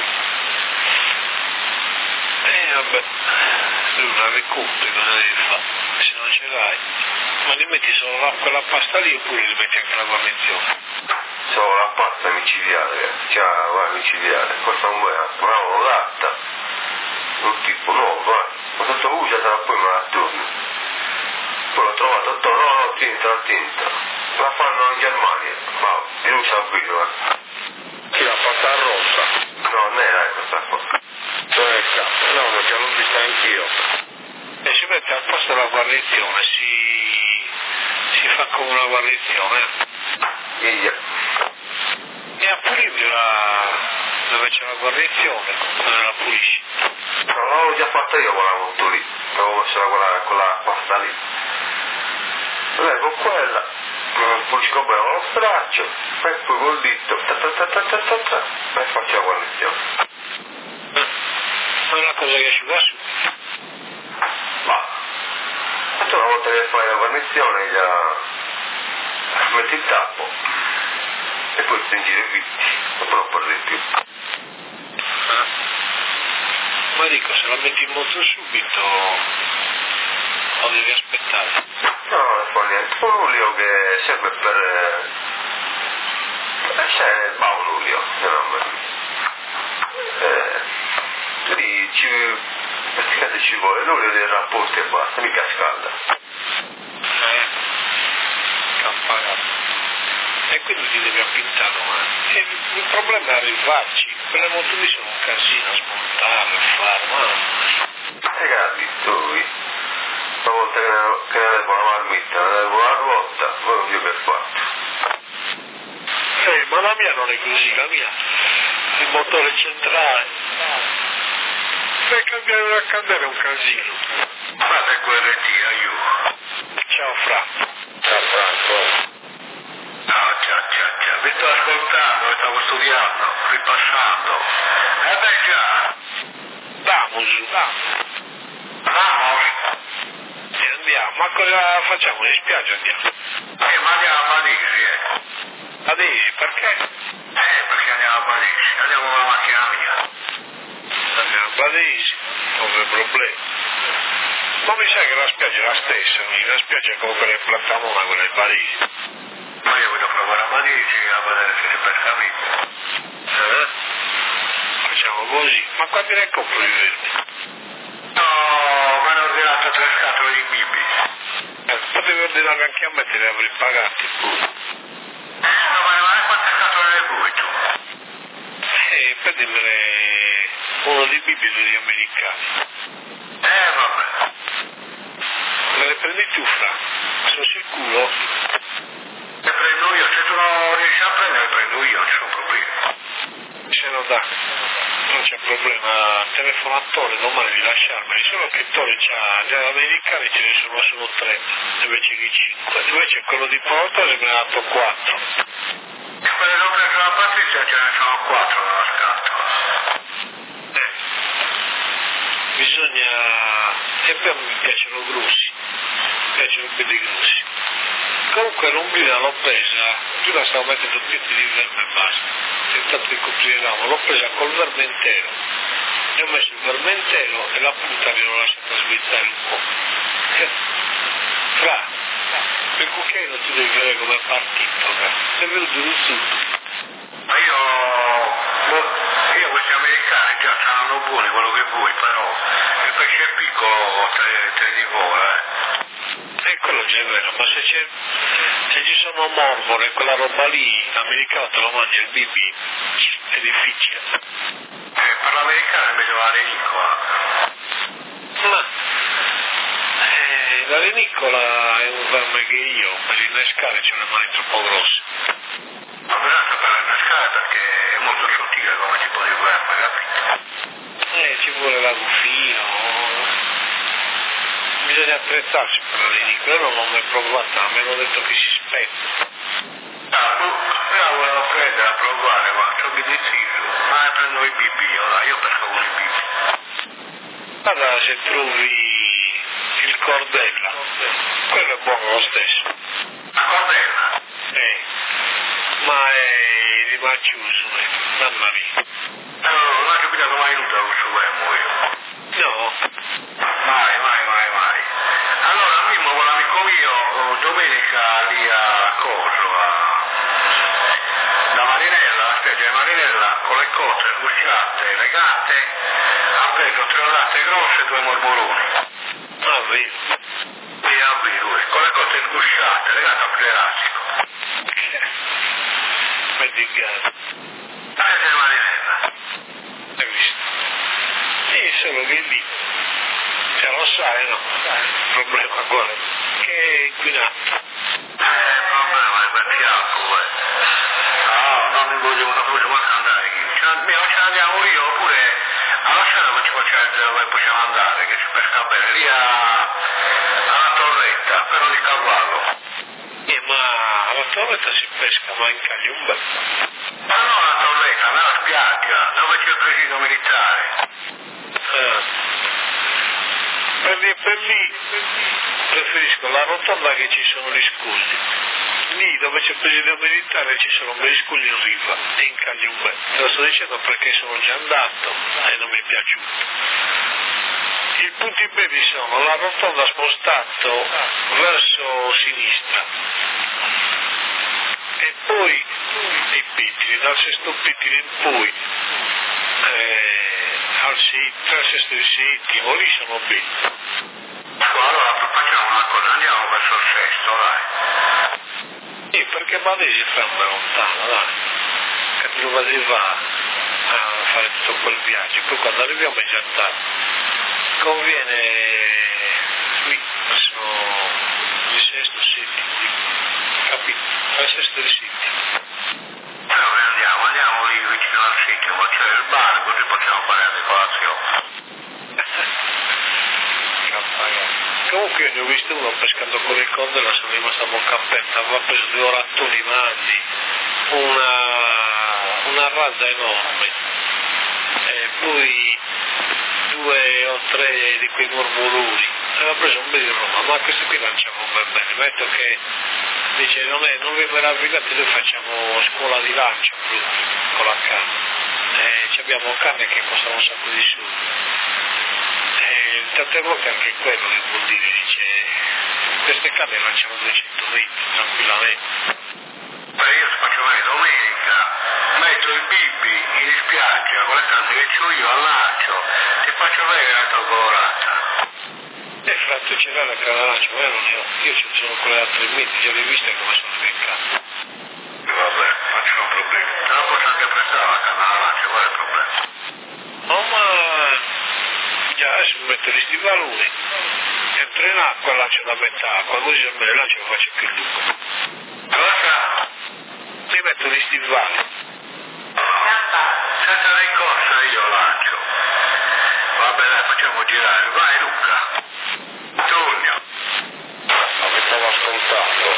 eh vabbè, lui la recuperi, cosa devi fare? Se non ce l'hai. Ma li metti solo la, quella pasta lì oppure li metti anche la guarnizione? Solo la pasta micidiale, cioè va micidiale, costa un buon, ma non latta, un tipo nuovo, va, ho detto usatela poi me la torno. Poi l'ho trovato, ho detto no, no, tinta, la tinta, la fanno in Germania, ma io non sapevo, eh. Chi l'ha fatta rossa? No, nera è questa qua. Dove cazzo? No, perché l'ho vista anch'io. E si mette al posto della guarnizione, si, si fa come una guarnizione. Iglia. E a pulirla dove c'è la guarnizione, dove la pulisci. No, l'avevo già fatta io con la moto lì, avevo messo quella, quella pasta lì. Levo quella, pulisco bene lo straccio, e poi col dito, ta ta ta ta ta ta ta, e faccio la guarnizione. Eh, è una cosa che asciuga su. Ma, fatto una volta che fai la guarnizione, già metti il tappo, e poi stringi le viti, dopo non perdi più. Eh. Ma dico, se la metti in moto subito, o devi aspettare? No, non fa niente, un olio che serve per... Eh, c'è, ma un olio, no, eh, lì ci... praticamente ci vuole l'olio dei rapporti e basta, mica scalda. Eh, campagato. E quindi ti devi appintare domani. E il, il problema è arrivarci, quelle moto lì sono un casino a smontarle, a fare, ma... E che ha detto lui? Una volta che ne, che ne levo la marmitta, ne levo la ruota, poi non so che ho fatto. Eh, ma la mia non è così, la mia, il motore centrale. Per cambiare una candela è un casino. Fate quelle tira, io. Ciao Fra. Ciao Franco. Ciao, ciao, ciao, ciao. Vi sto ascoltando, stavo studiando, ripassando. Eh beh già. Vamos, vamos. Vamos. E andiamo, ma cosa facciamo? In spiaggia andiamo. E ma andiamo a Parigi, eh. Adì, perché? Eh, perché andiamo a Parigi, andiamo con la macchina mia. Andiamo a Parigi, non c'è problema. Ma mi sa che la spiaggia è la stessa, la spiaggia è come quella in Plattamona, quella in Parigi. Ma io voglio provare a Parigi a vedere se si pesca vivo. Eh? Facciamo così. Ma quanti ne compro di verdi? No, mi hanno ordinato tre scatole di bibi. Eh, potevi ordinare anche a me, te le avrei pagati pure. Eh, ma me ne vai quante scatole ne vuoi tu? Eh, prendimene uno di bibi e due di americani. Eh, vabbè. Me le prendi tu, Fra? Sono sicuro? Le prendo io, se tu non riesci a prendere, le prendo io, non c'è un problema. Se non dà, non c'è problema. Telefono a Tore domani di lasciarmeli, solo che Tore c'ha gli americani, ce ne sono solo tre, invece che cinque. Invece quello di Porto ne ha dato quattro. E quelle che ho preso la Patrizia ce ne sono quattro nella scatola. Eh, bisogna e poi mi piacciono grossi, mi piacciono belli grossi. Comunque l'ombrina l'ho presa, io la stavo mettendo pietti di verme e basta, tentato di coprire l'amo, l'ho presa col verme intero, ne ho messo il verme intero e la punta me l'ho lasciata svizzare un po'. Fra, il cucchiaino tu devi vedere come è partito, è venuto un tutto. Ma io, io questi americani già saranno buoni quello che vuoi, però il pesce è piccolo te, te li divora, eh. E quello è vero, ma se, c'è, se ci sono mormore e quella roba lì, l'americano te lo mangia il bibì, è difficile. Eh, per l'americano è meglio la renicola. Ma eh, la renicola è un verme che io, per innescare c'ho le mani troppo grosse. Ma peraltro per innescare perché è molto sottile come tipo di verme, capito? Eh, ci vuole l'agufino. Bisogna attrezzarsi per la renicola, io non l'ho mai provata, mi hanno detto che si spetta. Ah, io la volevo prendere a provare, ma c'ho che deciso. Ma prendo i bibì, io, io pesco con i bibì. Guarda se trovi il cordella, quello è buono lo stesso. La cordella? Eh, ma è di macchiuso, eh, mamma mia. Allora, non ho capito mai nulla questo vermo io. No. Mai, mai, mai, mai. Allora, Mimmo con l'amico mio, domenica lì a Coso, a... da Marinella, la spiaggia di Marinella, con le cose sgusciate, legate, ha preso tre orate grosse e due mormoroni. Ah, vero. Sì, ha visto, con le cose sgusciate, legate a plerastico. Mendigato. Paese di Marinella. Hai visto? Sì, solo che lì, se lo sai, no? Il problema qual è? Che è inquinato. Eh, il problema è quel fianco, eh. No, non mi voglio, non voglio mai andare qui. Almeno ce ne andiamo io, oppure alla sera poi ci facciamo dove possiamo andare, che si pesca bene, lì a... alla torretta, però di cavallo. Eh, ma alla torretta si pesca, ma in Cagliumba. Ma no, la torretta, nella spiaggia, dove c'è il presidio militare. Ah. Per lì, per lì preferisco la rotonda che ci sono gli scogli. Lì dove c'è il presidio militare ci sono bei scogli in riva e in Cagliumbe. Te lo sto dicendo perché sono già andato e non mi è piaciuto. I punti bevi sono la rotonda spostato verso sinistra e poi i pittini, dal sesto pittini in poi eh, al sit, al sesto di settimo, lì sono bene. Allora facciamo una cosa, andiamo verso il sesto, dai. Sì, perché Badesi è sempre lontano, dai. Che dove si va a fare tutto quel viaggio, poi quando arriviamo è già tardi. Conviene qui, verso il sesto, settimo, capito? Al sesto di settimo. Allora andiamo, andiamo lì vicino al sito, ma c'è il bar, così possiamo fare la decorazione. Comunque io ne ho visto uno pescando con il condola, sono rimasto a bocca aperta, aveva preso due orattoni mandi, una, una razza enorme, e poi due o tre di quei mormoroni, aveva preso un bel di Roma, ma questi qui lanciamo ben bene, metto che dice non, è, non vi meravigliate, noi facciamo scuola di lancio proprio, con la canna, e abbiamo canne che costano un sacco di soldi. E tante volte anche quello che vuol dire, dice, queste canne lanciano duecento litri tranquillamente. Beh, io faccio vedere domenica, metto i bibbi in spiaggia con le canne che c'ho io al lancio, ti faccio vedere la tua colorata. E fra tu ce l'hai la canna lancio, ma io non ne ho, io ci sono quelle altre miti, già le viste come sono le canne. Vabbè, non c'è un problema, te la posso anche prestare la canna lancio, qual è il problema? No, ma già adesso mi metto gli stivaloni, entro in acqua e lancio da metà acqua, così se me le lancio lo faccio più lungo. Cosa? Mi metto gli stivali. Senza rincorsa io lancio. Vabbè, dai, facciamo girare. Vai Luca. Tonio. No, mi stavo ascoltando.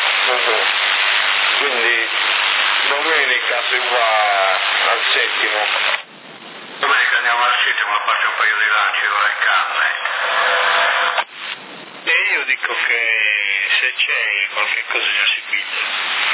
Quindi domenica si va al settimo. Domenica andiamo al sito, ma faccio un paio di lanci con le canne. E io dico che se c'è qualche cosa si piglia.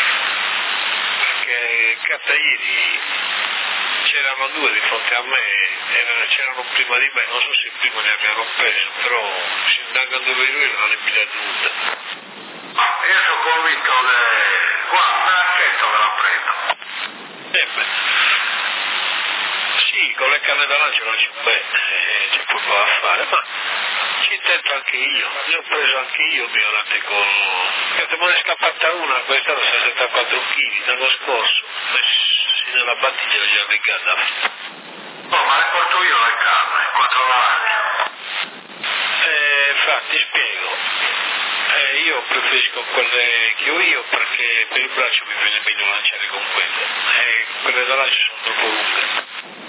Perché Catta ieri c'erano due di fronte a me, erano, c'erano prima di me, non so se prima ne abbiano preso, però se andando dove lui non ne piglia nulla. Ma io sono convinto che qua accetto che la prendo. Eh beh. Sì, con le canne da lancio non c'è, beh, eh, c'è poco da fare, ma ci intento anche io, ne ho preso anche io mio latte con... Perché me ne è scappata una, quest'anno sessantaquattro chili, l'anno scorso, e sì, nella battiglia l'ho già legata. No, ma le porto io le canne, quattro lancio. Eh, infatti, spiego, eh, io preferisco quelle che ho io perché per il braccio mi viene meglio lanciare con quelle, e quelle da lancio sono troppo lunghe.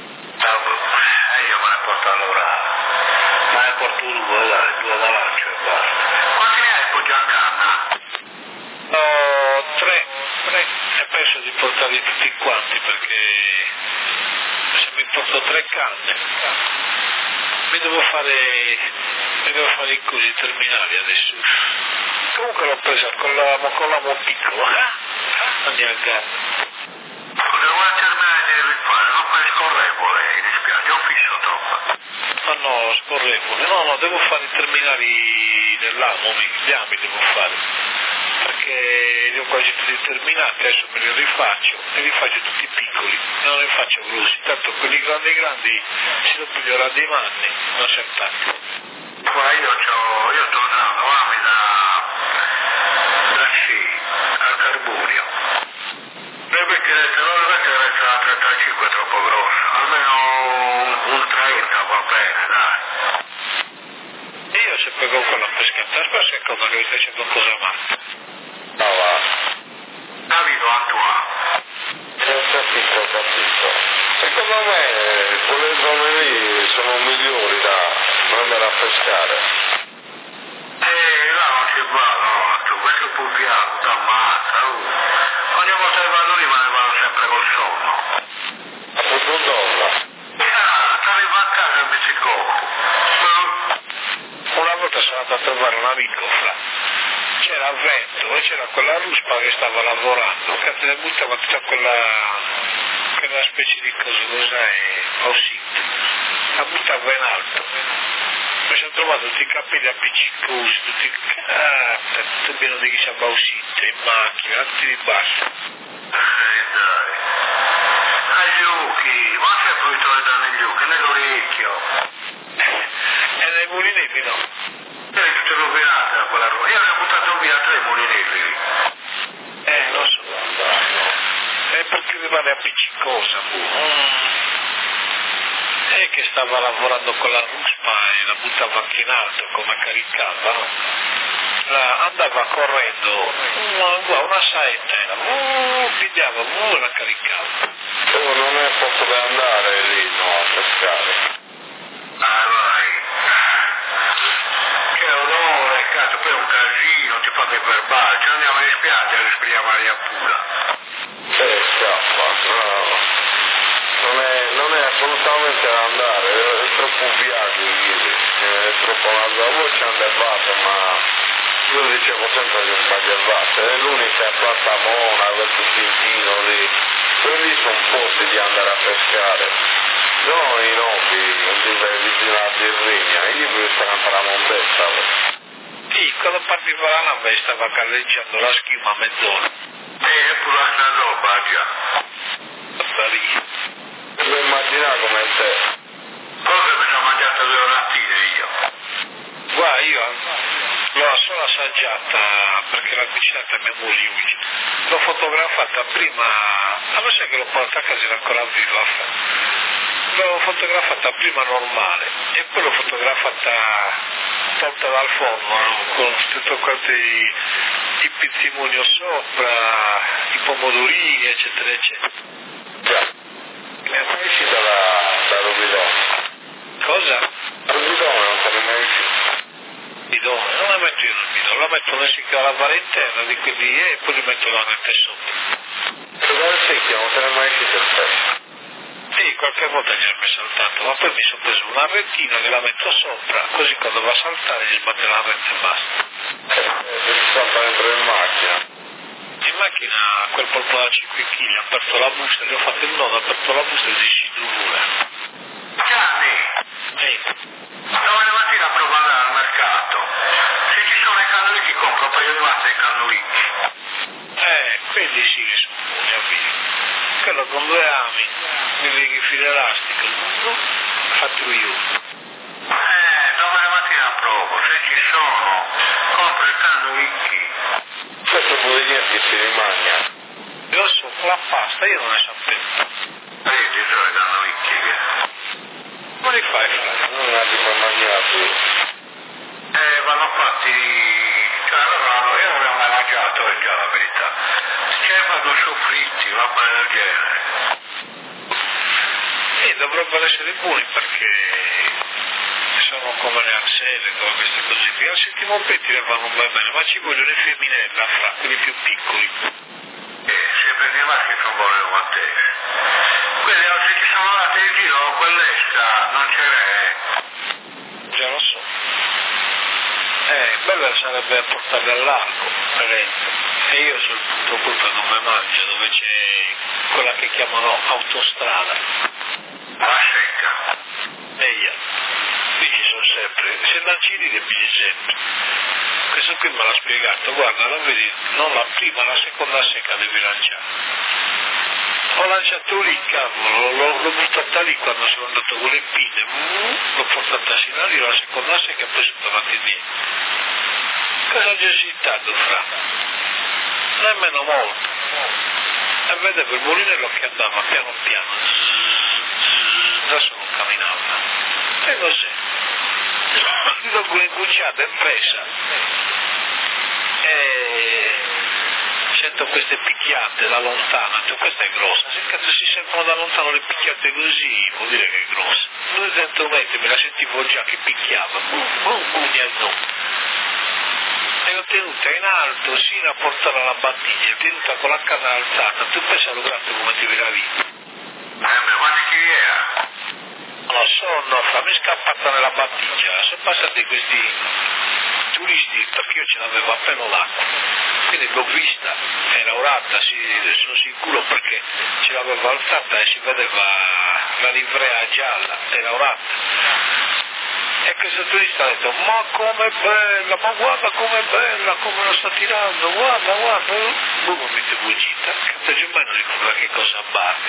E io me ne porto allora, me ne porto due, dai, due da lancio e basta. Quanti ne hai poi a canna? Ho tre, tre, e penso di portarli tutti quanti perché se mi porto tre canne mi devo fare, mi devo fare i cosi terminali adesso. Comunque l'ho presa con la, con la motico, eh? Andiamo a gara. Devo terminare di rifare, non fai scorrevole, mi dispiace, ho fisso troppo. Ma no, scorrevole, no, no, devo fare i terminali dell'amo, gli ami devo fare, perché li ho quasi tutti terminati, adesso me li rifaccio, e li faccio tutti piccoli, non li faccio grossi, tanto quelli grandi grandi si lo piglierà dei manni, non si attacca. Qua io, c'ho, io sto usando ami da, da sci, al carburio. E perché non è che la trentacinque è troppo grossa, almeno un, un trenta va bene, dai. E io sempre con quella pescata, aspetta che come lui fece qualcosa male. No, va. Davide Antoine. Ho capito, ho capito. Secondo me quelle zone lì sono migliori da andare a pescare. E là non ci va, no, tu questo è più piano, t'ammazza, uh. Ogni volta che vado lì me ne vado sempre col sonno. A tutto donna. Ah, t'arrivo a casa e mi si cocco. Una volta sono andato a trovare un amico, fra. C'era vento e c'era quella ruspa che stava lavorando, che te ne buttava tutta quella, quella specie di cosa, cos'è, bauxite, la buttava in alto. Mi sono trovato tutti i capelli appiccicosi, tutti, ah, tutto pieno di chissà bauxite, in macchina, tutti di basso. Eh dai. Agli occhi, ma c'è fruitore negli occhi, nell'orecchio. E nei mulinetti no. Sei tutte rovinate da quella roba. Io ne ho buttato via tre mulinetti lì. Eh, lo so. È perché rimane appiccicosa, mm. E che stava lavorando con la ruspa e la buttava anche in alto come caricava, no? La, andava correndo, una, una saetta era, uh, pigliava, uh, la caricava. Tu non è possibile andare lì, no, a pescare. Ah, vai. Che odore, cazzo, poi è un casino, ti fate verbale. Ci andiamo in spiaggia e respiriamo aria pura. Eh, scappa, no. Non è, non è assolutamente da andare, è troppo viaggio ieri, è troppo una voi ci andate, ma io dicevo sempre che sbagliavate, è l'unica planta mona, quel pintino lì, quelli sono posti di andare a pescare, non i nobi, vicino alla birrigna, io voglio stare a la mondetta. Sì, quando partiva la nave stava galleggiando la schiuma a mezz'ora. E pure la roba già. Da lì. Devo immaginare come te. Cosa mi sono mangiato due lattine io? Guarda, io l'ho solo assaggiata perché l'ha avvicinata a mia moglie, l'ho fotografata prima, a me sa che l'ho portata a casa, era ancora viva, l'ho fotografata prima normale e poi l'ho fotografata tolta dal forno, no? Con tutto quanti i, i pizzimonio sopra, i pomodorini, eccetera, eccetera. Già. Mi è mai uscita da, da Rubidone? Cosa? Rubidone non te ne mai uscita? Bidone, non la metto io nel bidone, la metto nel secchio alla lavare interna di quelli e poi li metto là nel tessuto. Se dal secchio non te ne mai uscita il pesce? Sì, qualche volta gli ho saltato, ma poi mi sono preso una rettina che la metto sopra, così quando va a saltare gli sbatte la retta e basta. Eh, salta dentro in macchina. In macchina quel polpo da cinque chili, ha aperto la busta, gli ho fatto il nodo, ha aperto la busta e si scido pure. Gianni, Ehi, domani mattina provo ad andare al mercato. Se ci sono i cannulicchi compro un paio di mazze di cannulicchi. eh, quelli sì che sono buoni, amici. Quello con due ami, mi leghi il filo elastico, no? Fatelo io. Eh, domani mattina provo, se ci sono, compro i cannulicchi. Questo vuol dire che si rimane. Io so, la pasta io non ne sapevo. Vedi, sono i cannulicchi che... Come li fai, frate? Non abbiamo mangiato. Eh, vanno fatti... Cioè, no, io non li ho mai mangiato, è già la verità. Cioè, vanno soffritti, roba del genere. E dovrebbero essere buoni perché sono come le arselle, come queste cose qui. Al settimo pettine vanno ben bene, ma ci vogliono i femminella, fra quelli più piccoli. Eh, sempre di maschi sono buoni come te. Quelli oggi che sono andati in giro, quell'esca non c'è. Già lo so. Eh, bello sarebbe portarli al largo, per esempio. E io sul punto punto dove mangio, dove c'è quella che chiamano autostrada. La secca. Eia, lì ci sono sempre, se non ci ride pigli sempre. Questo qui me l'ha spiegato, guarda, la vedi, non la prima, la seconda secca devi lanciare. Ho lanciato lì, cavolo, l'ho, l'ho buttata lì quando sono andato con le pinne, mm, l'ho portata sino a lì, la seconda secca e poi sono tornato indietro. Cosa ci ho esitato, fra? Nemmeno molto. E vedevo il mulinello che andava piano piano, da solo camminava. E così. Dopo un'incucciata impresa. E sento queste picchiate da lontano, detto, questa è grossa. Se cazzo si sentono da lontano le picchiate così, vuol dire che è grossa. duecento metri me la sentivo già che picchiava. Bum, bum, bum, e l'ho tenuta in alto sino a portare alla battiglia, tenuta con la canna alzata. Tu pensa lo grato come ti vede la vita. Eh, ma quanti chili era? Non lo so, no, fra mi è scappata nella battiglia. Sono passati questi turisti perché io ce l'avevo appena l'acqua. Quindi l'ho vista, era orata, sì, sono sicuro perché ce l'avevo alzata e si vedeva la livrea gialla, era orata. E questo turista ha detto, ma com'è bella, ma guarda com'è bella, come lo sta tirando, guarda, guarda. Boh, mi mette buggita, cazzo giù mai non ricorda che cosa abbarri.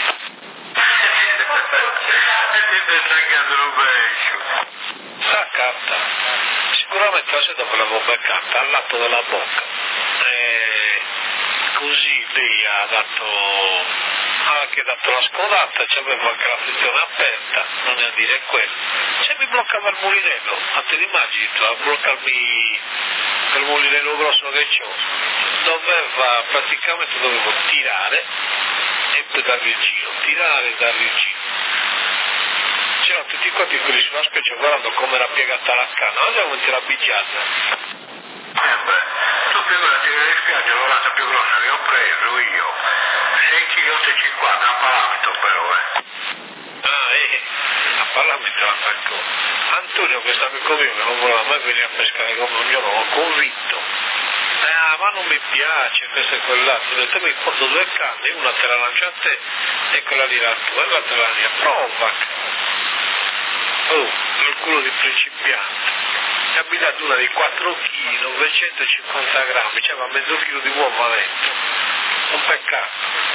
E ti stai tagliando un pesce. Sta carta, sicuramente la sera ve l'avevo beccata, al lato della bocca. E così lei ha dato, ha anche dato la scodata, c'aveva anche la frizione aperta, non è a dire quello. Se mi bloccava il mulinello, ma te l'immagini tu a bloccarmi quel mulinello grosso che c'ho, doveva, praticamente dovevo tirare e poi dargli il giro, tirare e dargli il giro. C'erano tutti quanti quelli sulla spiaggia guardando come era piegata la canna, ma già come ti era bigiata. Eh beh, tu figurati che le spiagge l'orata più grossa che ho preso io, sei virgola cinquanta a parametro però, eh. Ah, eh, a Parlamento la attaccò. Antonio, questo amico mio che non voleva mai venire a pescare con me, io non l'ho convinto. Eh, ma non mi piace questo e quell'altro. Ho detto, mi porto due canne, una te la lancio a te e quella lì la tua, e l'altra la mia. Prova. Oh, nel culo di principiante. E ha dato una di quattro chili, novecentocinquanta grammi, c'era mezzo chilo di uova dentro. Un peccato.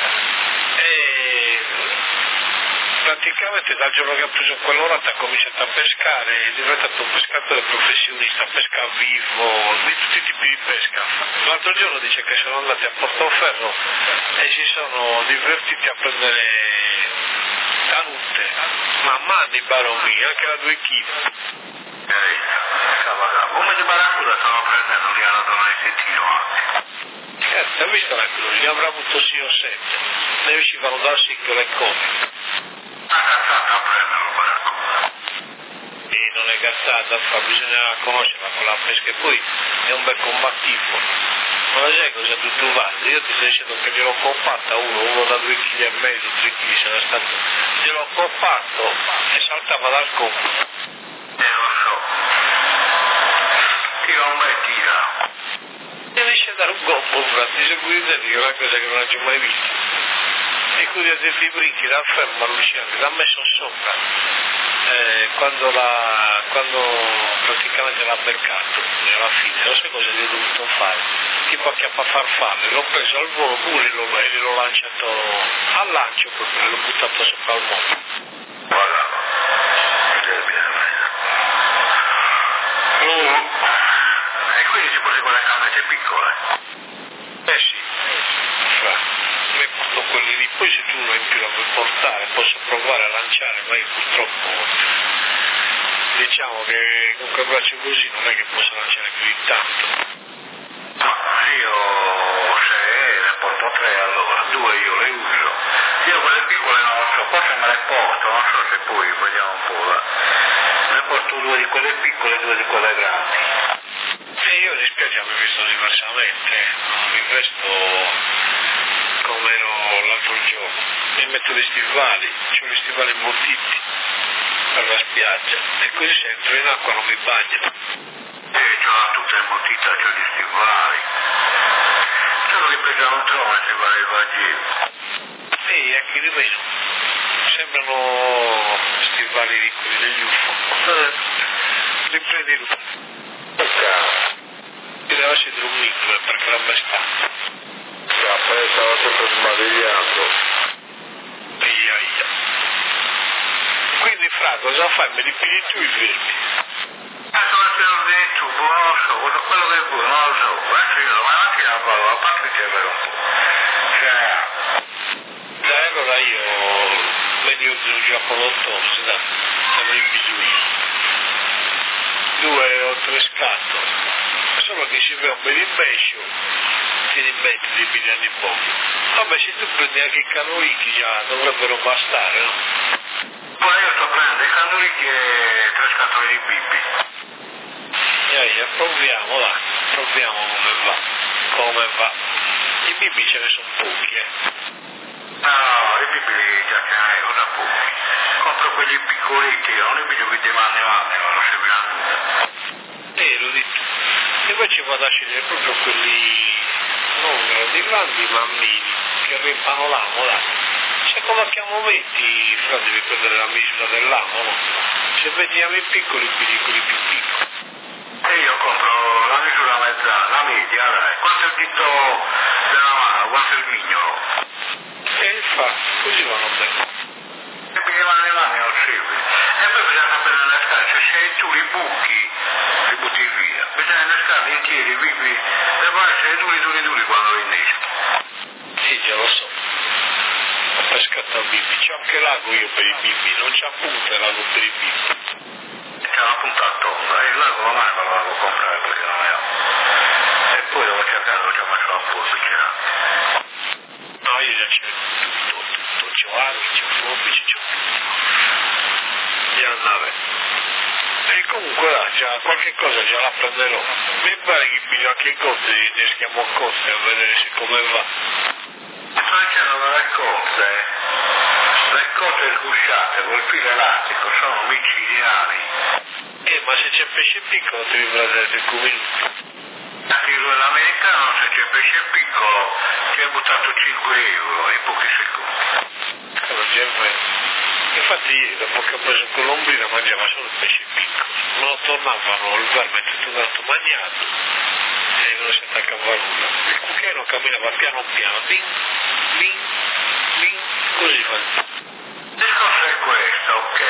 E praticamente dal giorno che ho preso quell'orata ha cominciato a pescare, è diventato un pescatore professionista, pesca a vivo, di tutti i tipi di pesca. L'altro giorno dice che sono andati a Portoferro e si sono divertiti a prendere canute, ma mani baroni, anche da due chili. Come di baraccuda stanno prendendo lì alla zona di Settino anche. Certo, hai visto la crisi, ne avrà avuto sei o sette, ne uscivano dal sicchio le come. Una cazzata a prenderlo baraccuda. E non è gazzata, fa, bisogna conoscerla con la pesca e poi è un bel combattivo. Ma lo sai cosa tutto vale? Io ti sto dicendo che gliel'ho comparta uno, uno da due chili e mezzo, tre chili, se n'è stato. Gliel'ho comparto e saltava dal colpo. Eh, lo so. Tira un bel tira. E riesce a dare un colpo, frate, di seguire che è una cosa che non ho mai visto. E quindi a dei brichi dal fermo allucinante, l'ha messo sopra. Eh, quando, la, quando praticamente l'ha beccato alla fine, non so cosa gli ho dovuto fare, tipo a farfalle, l'ho preso al volo pure lo, e l'ho lanciato al lancio proprio, l'ho buttato sopra il mondo. Guarda, mm. E quindi si può con le canne piccole? Eh sì, fra, mi porto quelli lì, poi se tu non hai più la puoi portare, posso provare a lanciare, ma io purtroppo diciamo che con quel braccio così non è che posso lanciare più di tanto. No, io se ne porto tre allora, due io le uso. Io quelle piccole non lo so, forse me le porto, non so se poi vediamo un po' là. Ne porto due di quelle piccole e due di quelle grandi. E io dispiace mi vesto diversamente, non mi vesto come ero l'altro giorno, mi metto gli stivali, ho gli stivali imbottiti per la spiaggia e così se entro in acqua non mi bagno. E c'ho tutta imbottita, c'ho gli stivali. Solo che pesano troppo se vale il Vangelo. E anche di meno, sembrano stivali di quelli degli U F O. Eh, li prendi tu. Ti deve essere un micro perché l'ha pescato. Poi stava sempre sbadigliando. Ia, ia. Quindi fra cosa fai? Me li pigli tu i vermi? Ma come te l'ho detto, non lo so, quello che vuoi, non lo so. Adesso io domani mattina la parlo, a parte che per un po'. Cioè... Dai, allora io meglio di un gioco d'ottobre, se dà, siamo in bisogno. Due o tre scatto. Solo che si vede un bel pesce, ti rimetti dei milioni pochi. Vabbè, se tu prendi anche i canorichi già dovrebbero bastare, no? Ma io sto prendendo i canorichi e tre scatole di bibbi. Ja, ja, proviamo, là, proviamo come va, come va. I bibbi ce ne sono pochi, eh. No, i bibbi già ce ne ho da pochi. Compro quelli piccoletti, non i bibbi che ti manni manni, non servirà a nulla. Eh, l'ho detto. E poi ci vado a scegliere proprio quelli non grandi, grandi mammini che riempano l'amo là. Se collochiamo venti, fra devi prendere la misura dell'amo, no? Se vediamo i piccoli, quindi quelli più piccoli. E io compro la misura mezza, la media, dai. Quanto è il dito della mano, quanto è il mignolo? E infatti, così vanno bene. E perché vanno in mano non serve. E poi bisogna sapere innescare, se sei tu li buchi, li butti via. Bisogna innescarli intieri, vivi, devono essere duri, duri, duri quando li inneschi. Sì, già lo so. Ho pescato a bimbi, c'ho anche l'ago io per i bimbi, non c'ha punta l'ago per i bimbi. C'è una punta a tonda, e il lago domani me lo vado a comprare perché non ne ho. E poi devo cercare dove ci ho messo la forbice. No, io già c'ho tutto, tutto, c'ho aro, c'ho forbice, c'ho tutto. Già andare. E comunque là, già qualche cosa già la prenderò. Mi pare che bisogna anche i cotti ne schiamo a cotte a vedere se come va. Sto dicendo che le cozze, le cozze sgusciate col filo elastico sono micidiali. Eh, ma se c'è pesce piccolo ti riprendere del cubino. Anche l'americano se c'è pesce piccolo ti hai buttato cinque euro in pochi secondi. Non c'è vero. Infatti ieri dopo che ho preso Colombina mangiava solo il pesce piccolo. Non lo tornavano il verme tutto tanto mangiato e non si attaccava a nulla. Il cucchiaino camminava piano piano, bing, bing, bing, così fa. Il discorso è questo, che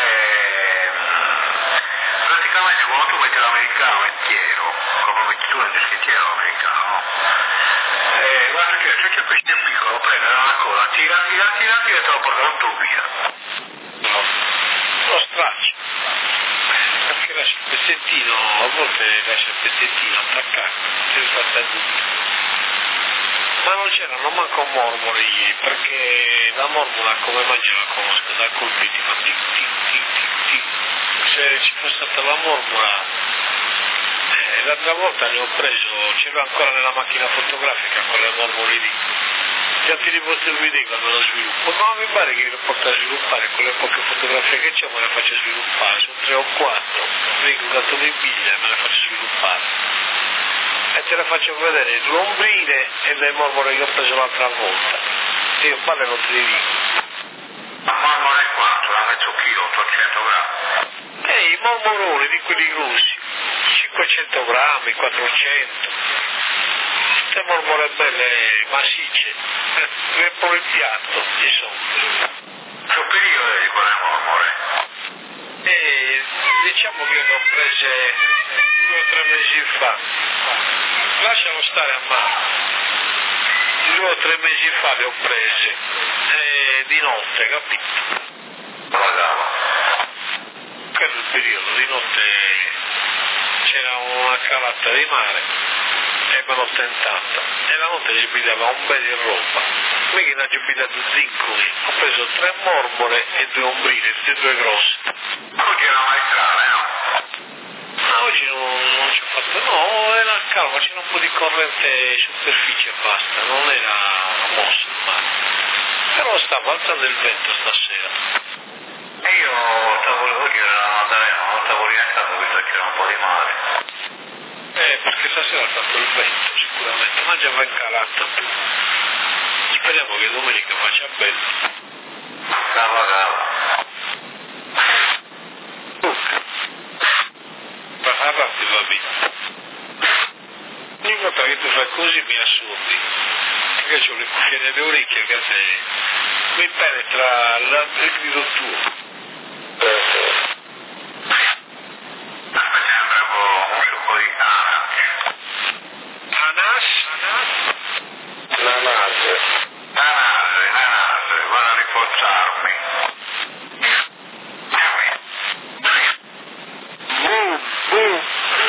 praticamente quando tu metti l'americano intero, come metti tu nel intero l'americano, no? E guarda che se c'è pesce piccolo prende una coda, tira, tira, tira, tira e te lo porta tutto via. No, lo straccio. Perché lascia il pezzettino, a volte lascia il pezzettino attaccato, si rifatta tutto. Ma non c'erano manco mormori ieri, perché la mormola come mangia la conosco, da colpiti fa tic tic tic tic tic. Se ci fosse stata la mormola, eh, l'altra volta ne ho preso, c'era ancora nella macchina fotografica con le mormoni lì. Già ti riposto il video quando lo sviluppo, ma mi pare che lo porta a sviluppare con le poche fotografie che c'è, me le faccio sviluppare, sono tre o quattro, dico quanto mi piglia e me le faccio sviluppare. E te le faccio vedere l'ombrine e le mormore che ho preso l'altra volta. Io male non te le dico. Ma mormore quanto? Da mezzo chilo, ottocento grammi? Eh, i mormoroni di quelli grossi, cinquecento grammi, quattrocento. Queste mormore belle, massicce, riempiono il piatto, insomma. Che periodo di quelle mormore? E diciamo che le ho prese due o tre mesi fa. Lasciamo stare a mano. Due o tre mesi fa le ho prese, eh, di notte, capito? Guardavo. Quello è il periodo, di notte c'era una calata di mare e me l'ho tentata. E la notte ci pigliava un bel di roba. Mica ne ho pigliato zincoli. Ho preso tre mormore e due ombrine, tutte e due grosse. Oggi è una maestrale, no? Ma oggi non, non ci ho fatto, no, era calmo, c'era un po' di corrente superficie e basta, non era mosso il mare. Però stavo alzando il vento stasera. E io stavo, oggi era la Maddalena, non stavo rientrando visto che c'era un po' di mare. Eh, perché stasera ha fatto il vento sicuramente, ma già va incalato. Speriamo che domenica faccia bello. Cava, cava. Ma rapidi va bene. Ogni volta che tu fai così mi assorbi, perché ho le cuffie nelle orecchie che se mi penetra la, il grido tuo. Mi sembra un succo di ananas. Anas? Nanase. Nanase, nanase, vado a riforzarmi. Boom, boom.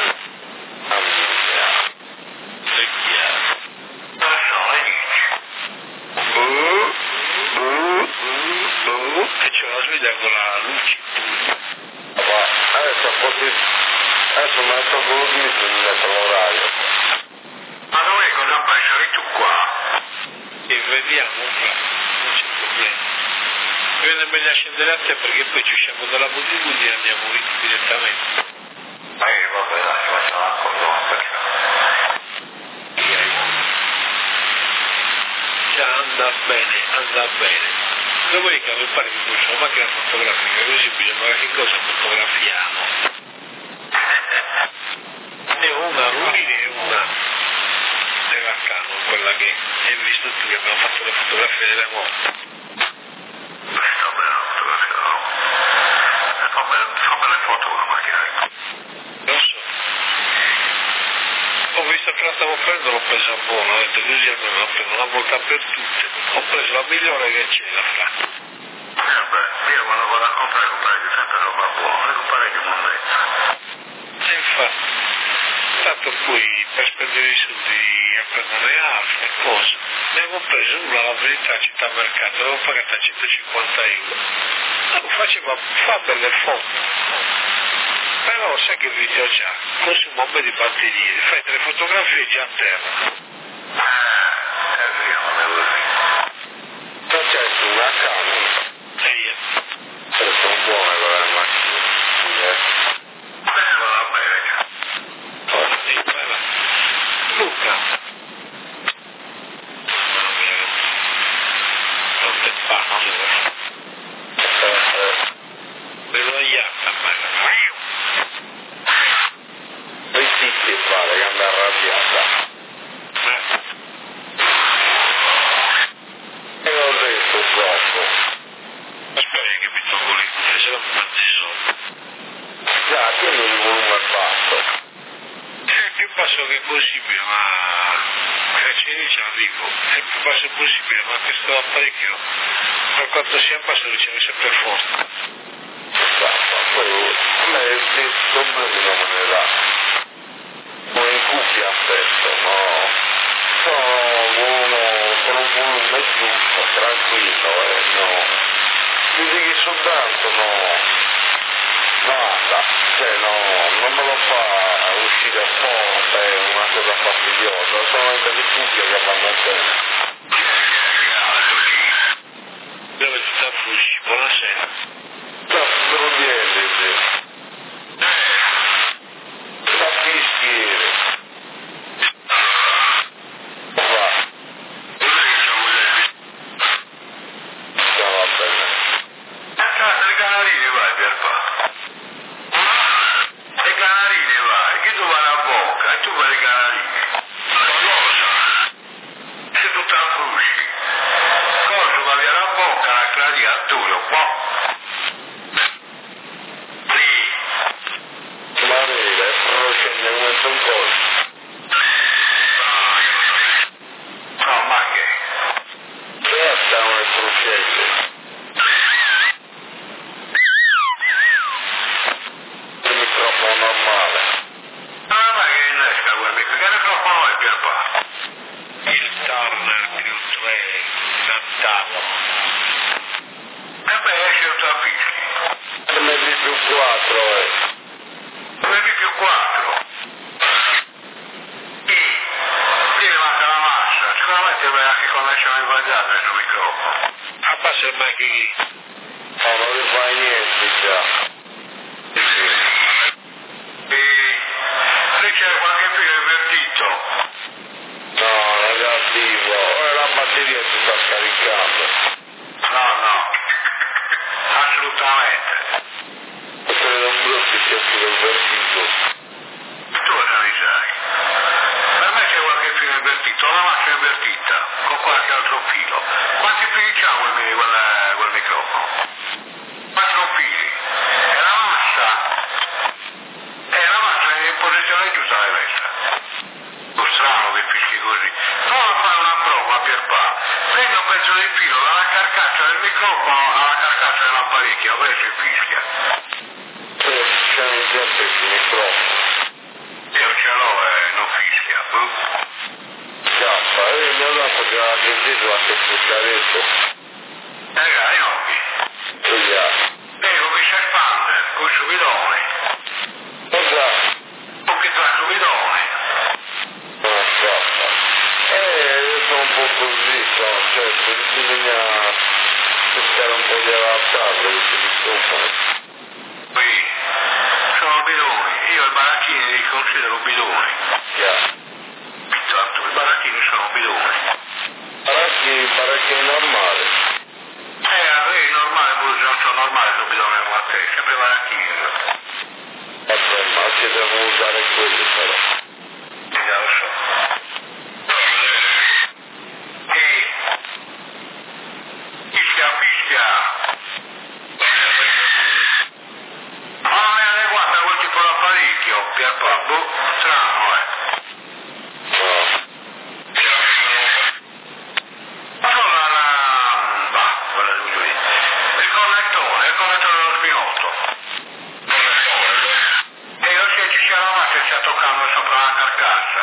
È chiaro. Dove sono le dieci? Boom, boom, boom. E c'è una sveglia con la luce. Ma adesso così, adesso mi ha tolto lo smith e mi ha messo l'orario. Ma dove cosa fai? Sei tu qua? E vediamo, non c'è problema. Viene meglio scendere a te perché poi ci usciamo dalla bodybuilding e andiamo lì direttamente. Ma io vabbè dai, ci facciamo una cosa perché... Già anda bene, anda bene. Domenica mi pare che c'è una macchina fotografica, così bisogna ma che cosa fotografiamo? E una rubine e una della Canon, quella che hai visto tu che abbiamo fatto le fotografie delle moto. Sto bene la fotografia, no? Fa belle, fa belle foto con la macchina. Lo so. Ho visto che la stavo prendendo, l'ho presa a buono, ho detto così almeno la prendo una volta per tutte. Ho preso la migliore che c'è, la fra. Eh beh, io quando vado a comprare, comprare di sempre roba buona, comprare di mondezza. E infatti, tanto poi per spendere i soldi a prendere altre cose, ne avevo preso una alla verità città mercato, l'avevo pagata centocinquanta euro. Allora, faceva, fa belle foto. Però sai che video c'ha? Consuma un po' di batterie, fai delle fotografie già a terra. Eh, è vero, non è così. Non c'è su una Canon, E io, però sono buone quelle macchine. Beh, va bene. e quella. Luca. Mamma mia. Non te faccio. Me lo iatta, ma Poi zitti e vale che anda arrabbiata. E l'ho detto troppo. aspetta che mi tolgo lì, se no mi mandi i soldi. Già, tieni il volume basso. È il più basso che è possibile, ma che ci dice arrivo, è il più basso possibile, ma questo apparecchio per quanto sia basso riceve sempre forte. Esatto, poi a me questi problemi non me ne dà. Come in cuffia stesso, no? Sono uno con un volume giusto, tranquillo, eh, no. Dici che soltanto, no. Basta, cioè no, non me lo fa uscire apposta, è una cosa fastidiosa, sono anche di cuffie che vanno bene. Dove ti sta Fusci? Buonasera. Sta sbrogliendo, sì. Sta fischiere. Va. Sta va bene. I canarini vai per qua. I canarini vai, che tu vai a bocca e tu vai ai canarini. Cosa? Se tu te la frusci. Cosa va via la bocca, la claria a duro, po'. Sì. Ma vedi, è procedendo come un colpo. No, ma che? Certo, non è procedendo. Il microfono normale. Ah, ma che innesca quel microfono? Che microfono è per qua? Il Turner più tre Natalo. E beh, esce un fischi. M D più quattro, eh. M D più quattro. Sì. Sì, manca la massa. Sicuramente vai anche connezione sbagliata nel microfono. Abbassa il macchini. No, non gli fai niente già. E lì c'è qualche filo invertito. No, negativo. Ora la batteria si sta scaricando. No, no. Assolutamente. Credo un brutto sia stato invertito. Tu cosa ne sai? Per me c'è qualche filo invertito, la massa invertita, con qualche altro filo. Quanti fili c'ha quel, quel, quel microfono? Quattro fili. E la massa? E la massa è in posizione giusta l'hai messa. Lo strano che fischi così. Prova a fare una prova a Pierpa. Prendi un pezzo di filo dalla carcassa del microfono alla carcassa dell'apparecchio, adesso e fischia. C'è un sempre il microfono. Io ce l'ho e non fischia. Boh. Scappa, e mi ha dato che ha sentito qualche pucciaretto. Eh, dai, no. Studiato. Eh, come c'è il fan, con subidone. Cosa? Con che tra subidone. Non scappa. Eh, io sono un po' così, sono, certo, bisogna cercare un po' di adattarlo questi microfoni. Qui, sono bidoni. Io i baracchini li considero bidoni. Yeah. Tanto, i baracchini sono bidoni. Baracchi, baracchi normali. Eh, a me è normale, pure se non sono normale, sono bidoni come a te, sempre baracchini. Vabbè, ma ci devo usare quelli però. Già lo so. E... Fischia, fischia. Ma non è adeguata a quel tipo d'apparecchio, Pierpa, boh, strano, eh. No. Ma non la... la... bah, quella devo dire. Il connettore, il connettore dello spinotto. E io se ci sia la massa che sta toccando sopra la carcassa.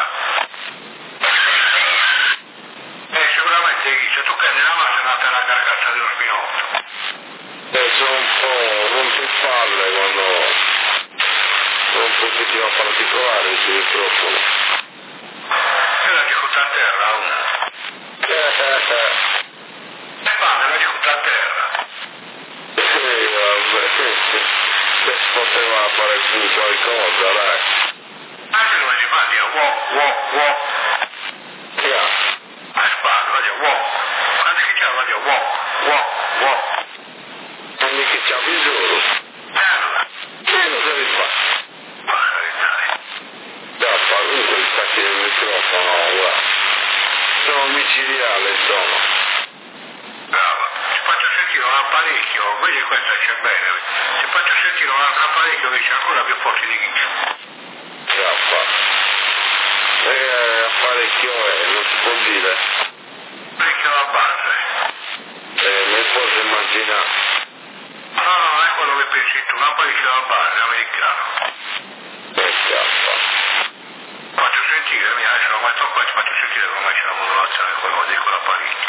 E sicuramente chi se tu prendi la massa è nata la carcassa dello spinotto. Eh, sono un po' rompipalle quando sono un pochettino particolare sui microfoni. E la discuta a terra, uno. Eh, eh, eh. E padre la discuta a terra. Sì, vabbè, se poteva fare più qualcosa, dai. Anche dove si fa, dire wow, wow, wow. Yeah. A spalla, va a dire wow. Quando chi c'è va a dire wow, wow, wow. Non mi che c'ha bisogno. E allora? Che cosa devi fare? Ma dai. Da comunque il stacchi del microfono, guarda. Sono micidiale, sono. Brava. Ti faccio sentire un apparecchio, vedi questo c'è bene. Ti faccio sentire un altro apparecchio che c'è ancora più forte di chi. Scappa. E apparecchio è, non si può dire. Apparecchio alla base. Eh, mi posso immaginare. No, no, non è quello che pensi tu, un apparecchio alla base, americano. E scappa. Faccio sentire, mi adesso lo metto qua e ti faccio sentire come c'è la modulazione di quello di quell'apparecchio.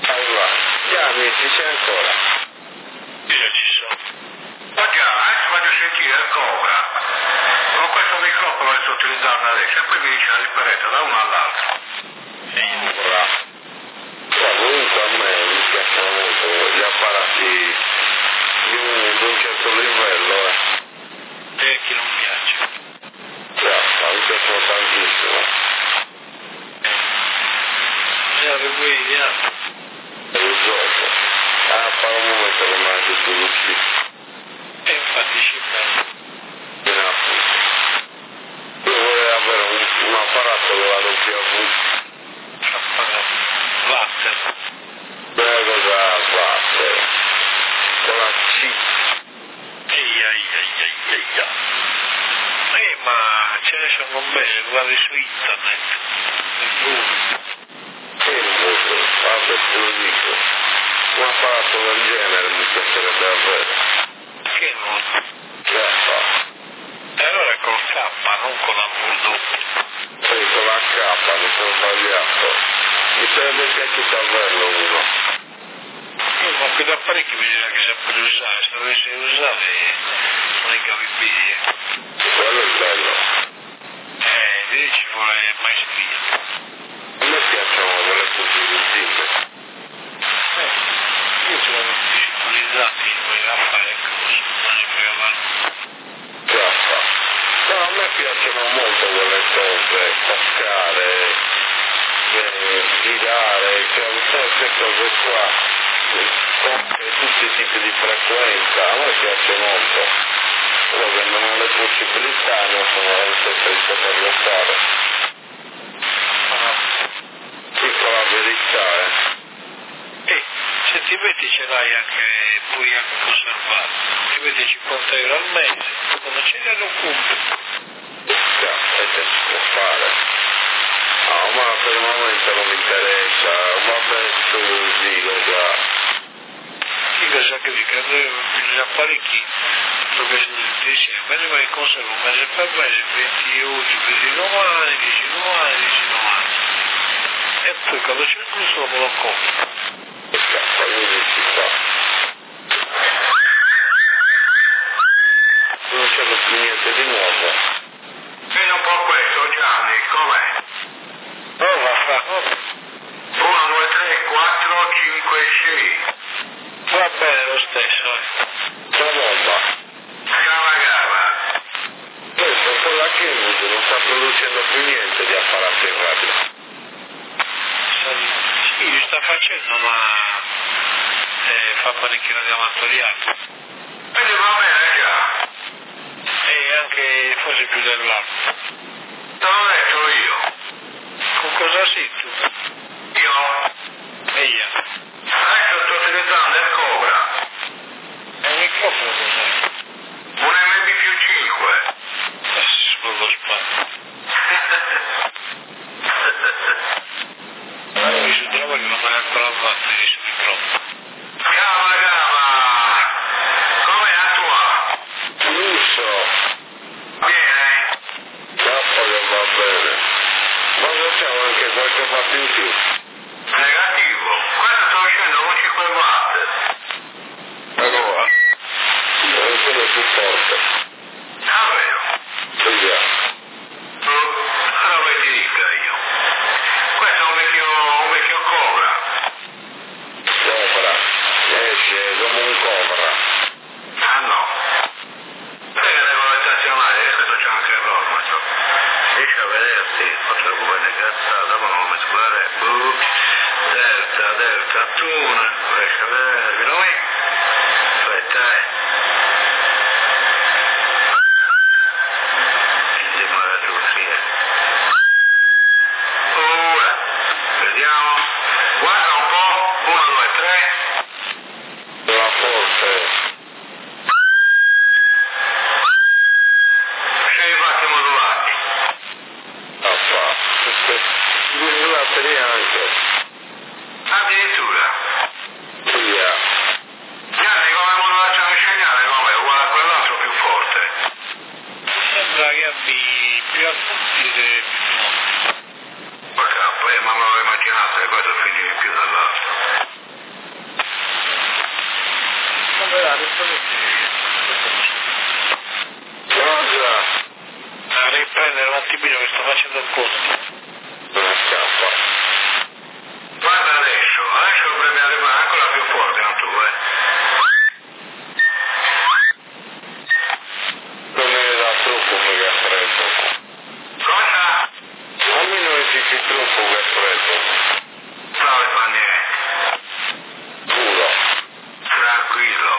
Allora, chiami, ci sei ancora? Io ci sono. Ma già, adesso faccio sentire il Cobra con questo microfono che sto utilizzando adesso e poi mi dice la differenza da uno all'altro. E io bravo. Ma comunque a me mi piacciono molto gli apparati di un, di un certo livello, eh. E chi non piace? Bravo, mi piacciono tantissimo. Eh, per cui vediamo. E il gioco. Ah, per un momento non mi ha detto l'uscito. E infatti ci penso. In appunto. Io vorrei avere un, un apparato con la doppia V. Apparato. Watter. Bello da Watter. Con la C. Eia, eia, eia, eia. Eh, ma ce ne sono belle, guardi su internet. Il Google. Che il Google? Vabbè, te lo dico. Un apparato del genere mi piacerebbe avere. Che non? Già fa. E allora col K, non con la V doppia. Poi con la K mi sono sbagliato. Mi sarebbe piaciuto averlo uno. Eh, ma quegli apparecchi bisogna che sappia usare, se dovessi usare non li cavi bene. Quello è bello. Eh, lì ci vuole maestria. A me piacciono quelle possibilità. Eh, io sono disciplinato, non a fare cose, non ne frega male. Già fa. No, a me piacciono molto quelle cose, toccare, eh, girare, cioè tutte queste cose qua, con tutti i tipi di frequenza, a me piace molto. Solo che non ho le possibilità, non sono sempre di poterlo fare. Ah. Dico la verità, eh. E se ti metti ce l'hai anche, puoi anche conservare, ti metti cinquanta euro al mese, quando ce ne lo compri. Già, e che si può fare? No, ma per il momento non mi interessa, va bene così, lo già. Che cosa che dica, noi gli apparecchi dove dici, bene ma li conservo mese per mese, venti oggi, venti domani, dieci domani, dieci domani. E poi quando c'è il gusto me lo compro. Che cazzo, così si fa. Non c'è più niente di nuovo. Vedi un po' questo, Gianni, com'è? Oh, va fa. uno, due, tre, quattro, cinque, sei. Va bene lo stesso, eh. La bomba. Gava gava. Questo con la Kenwood non sta producendo più niente di apparati in radio. Sì, li sta facendo, ma eh, fa parecchi radioamatoriali. Quindi va bene già. E anche forse più dell'altro. Te l'ho detto io. Con cosa sei tu? Io Eia. adesso sto utilizzando il Cobra. È un microfono cos'è? Un M B più cinque. Eh, sullo spazio. Ma mi si trova che non me l'ha ancora fatto lì sul microfono. Gava gava. Com'è la tua? Lusso. Bene. Troppo che va bene. Ma facciamo anche qualcosa più in più. Negativo. Questo sto uscendo con cinque watt. Allora. Non sono più forte. Davvero? Vediamo. Allora ti dica io. Questo è un vecchio, un vecchio Cobra. Cobra. Esce come un cobra. Ah no. Sai che devo stazionare, e questo c'è anche il normato. Riesci a vederti, potrei vedere cazzata, ma non mescolare. Buh. Delta, delta, tuna. Riesci a vedervi noi? Aspetta, eh. Insieme alla Russia. Ora. Vediamo. Guarda un po'. Uno, due, tre. La forte. Sei fatti modulati. Ah, fa. Modulate anche. Addirittura. Via. Gianni, come modulazione segnale, come? Uguale a quell'altro più forte. Sembra che abbi più acuti del Porca, poi ma me l'avevo immaginato che questo finisce di più dall'altro. non verrà, adesso facendo il conto. Non scappa. Guarda adesso, adesso dovrebbe arrivare ancora più forte, non tu, eh. Non è da troppo che è freddo. Cosa? A me non esiste troppo che è freddo. No, non fa niente. Giuro. Tranquillo.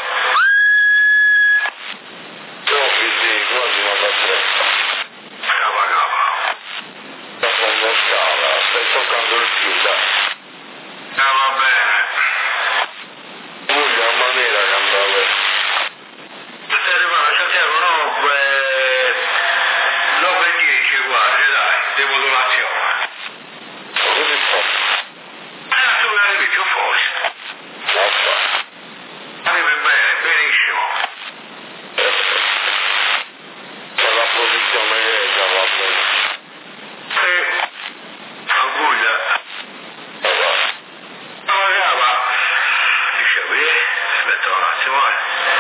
Troppi sì, quasi non fa freddo. Cava cava. Sta fondo scala, stai toccando il più, dai. Ah, va bene. Voglio a maniera che andava. Stai arrivando, Santiago, no, beh, nove e dieci, guarda, dai, di modulazione. Ma così fa? Eh, tu arrivi più forte. Vaffa. Arrivi bene, benissimo. Per la posizione che è già va bene. Sì. Auguglia. Ma va. No, cava. Dicevi, eh? Aspetta un attimo, eh.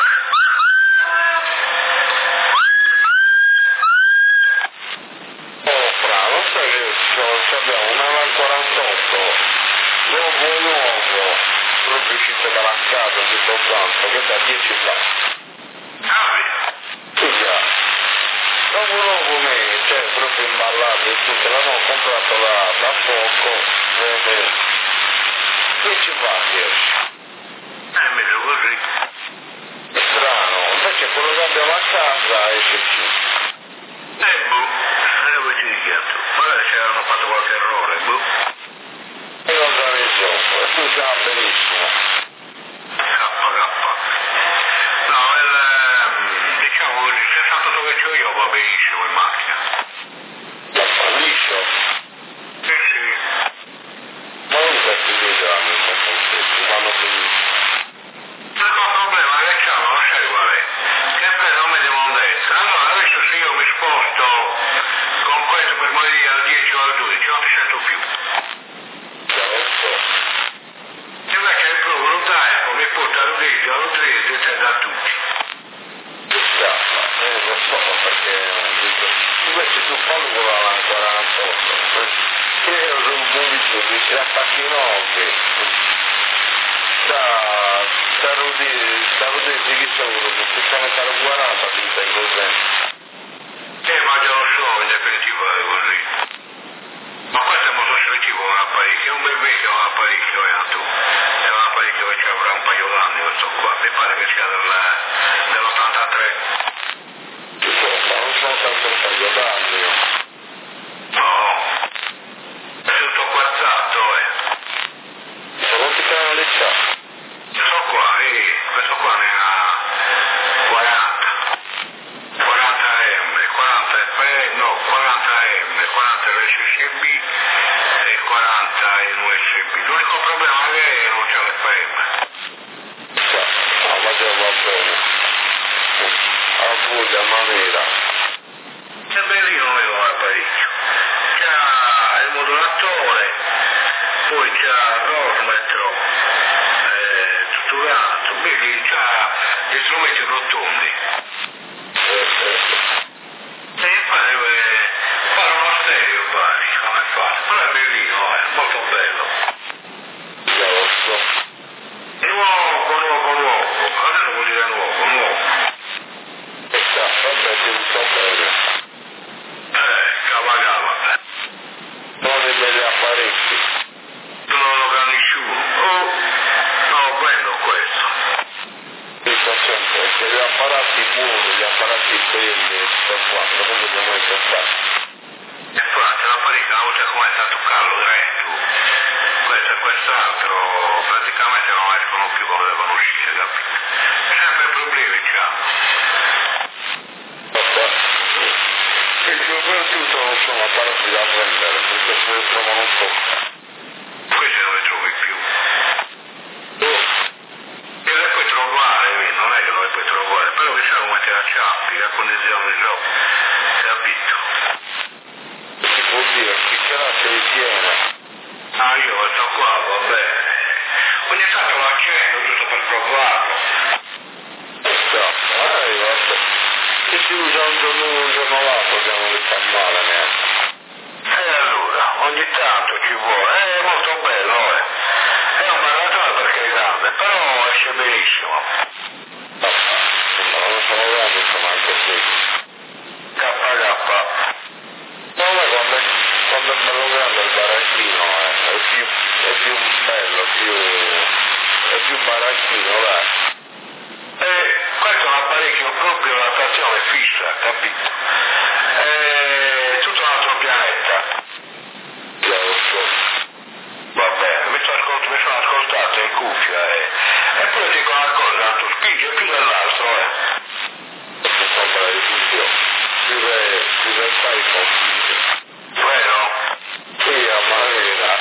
Oh, fra, non sai che c'ho- abbiamo una quarantotto, nuovo nuovo, proprio uscito dalla casa, tutto quanto, che da dieci fa. Ah, Tu già, nuovo nuovo me, cioè proprio imballato e tutto, l'hanno comprato da, da poco, eh, dieci fa dieci. è meglio così. È strano, invece quello che abbiamo a casa esce cinque. Eh, boh, e dove ti dichiaro? Magari ci hanno fatto qualche errore, boh. E non sa nessuno, tu sa benissimo. K, K. No, il, ehm, diciamo, il sessantotto che c'ho io va benissimo in macchina. Ma fa liscio? Sì, sì. Ma non sa più due grammi, sono contenti, vanno benissimo. L'unico problema che c'hanno, non sai qual è? Che prendono di mondezza. Allora, adesso se io mi sposto con questo per morire al dieci o al dodici, non ti sento più. Già lo so. Invece il proprio Udaico mi porta al dodici, al tredici e da tutti. Che scappa, eh lo so perché invece tu calcola la quarantotto, che io sono un po' di più, mi si attacchino che sta sta rodì, sta rodì di chi sono, che si sta mettendo quaranta, ti stai così. Eh, ma già lo so, in definitiva è così. Ma questo è molto seletivo, un apparecchio, è un bel vecchio un apparecchio, eh, tu. È un apparecchio che ci avrà un paio d'anni questo qua, mi pare che sia del, dell'ottantatré. Insomma, non sono tanto un paio d'anni. No, è tutto quarzato, eh. Ma non ti fanno le ciappe? Questo qua, eh, questo qua ne ha quaranta. quaranta M, quaranta F, no, quaranta M, quaranta R C C B e quaranta in U S B. L'unico problema è che non c'è l'F M. No, ma già va bene. A voglia maniera. È bellino l'apparecchio. C'ha il modulatore, poi c'ha il rosmetro eh, strutturato, vedi, c'ha gli strumenti rotondi. E fare, eh, fare uno stereo pare, come fare. Però è bellino, è molto bello. Già lo so. Nuovo, nuovo, nuovo. Adesso vuol dire nuovo, nuovo. E sta, vabbè, ti sto bene. Eh, cava cava. Non i belli apparecchi. Non lo fa nessuno. Oh, no, prendo questo. Dico sempre che gli apparati buoni, gli apparati belli, per quanto non dobbiamo essere fatti. Infatti, l'apparecchio una volta come sta a toccarlo dretto. Questo e quest'altro praticamente non escono più come devono uscire, capito? Sempre problemi c'ha. Vabbè. E soprattutto non sono apparati da prendere, perché se ne trovano poco. Questi non li trovi più. Oh, E le puoi trovare, vedi, non è che non le puoi trovare, però che sai come te la ciappi, che condizione di gioco, capito? si può dire, chi ce l'ha se li tiene. Ah, io questo qua, va bene. Ogni tanto lo accendo giusto per provarlo. E sta, eh, vabbè. Se si usa un giorno uno, un giorno l'altro, che non li fa male neanche. ogni tanto ci vuole, è molto bello, eh. È un maratone perché è grande, però esce benissimo. Non sono grandi, insomma, anche qui. K K. No, ma quando è, quando è bello grande il baracchino eh, è, più, è più bello, più, è più baracchino, dai. Eh, questo è un apparecchio proprio una stazione fissa, capito? È tutto un altro pianeta. Io lo so. Va bene, mi, sto ascolt- mi sono ascoltato in cuffia e, e poi dico una cosa, tu spingi più dell'altro, eh. Mi sembra di tutto. Più che più che fai compiti. Vero? Sì, a manera.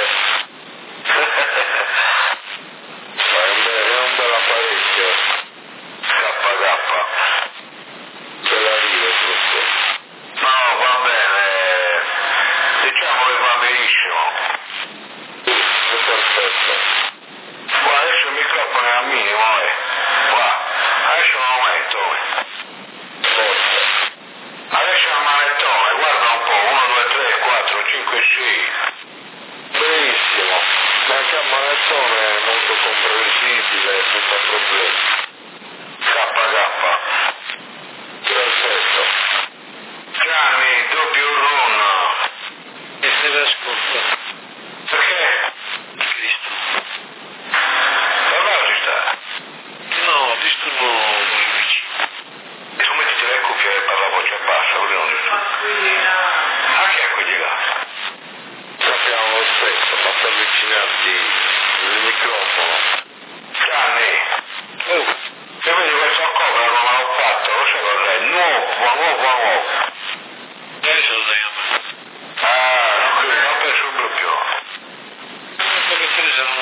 È un bel, è un bel apparecchio. K K. C'è da dire tutto. No, va bene, diciamo che va benissimo. Sì, è perfetto. Qua adesso il microfono è al minimo, eh. Qua, adesso lo aumento. Forte. Adesso è il manettone, guarda un po', uno, due, tre, quattro, cinque, sei. Benissimo. Ma anche a manettone è molto comprensibile, senza problemi. K K. Perfetto. Gianni, doppio run. E se l'ascolta. Perché? Cristo. Dove ci sta? No, disturbo i vicini. E tu mettiti le cuffie e parla a voce bassa, così non disturbo. Ah, chi è quelli là? Sappiamo lo stesso, basta avvicinarti il microfono. Gianni, Oh, se vedi questo cover come l'ho fatto, lo sai cos'è? Nuovo, nuovo, nuovo. adesso lo diamo. Ah, non credo, non penso proprio. Perché te ne sono...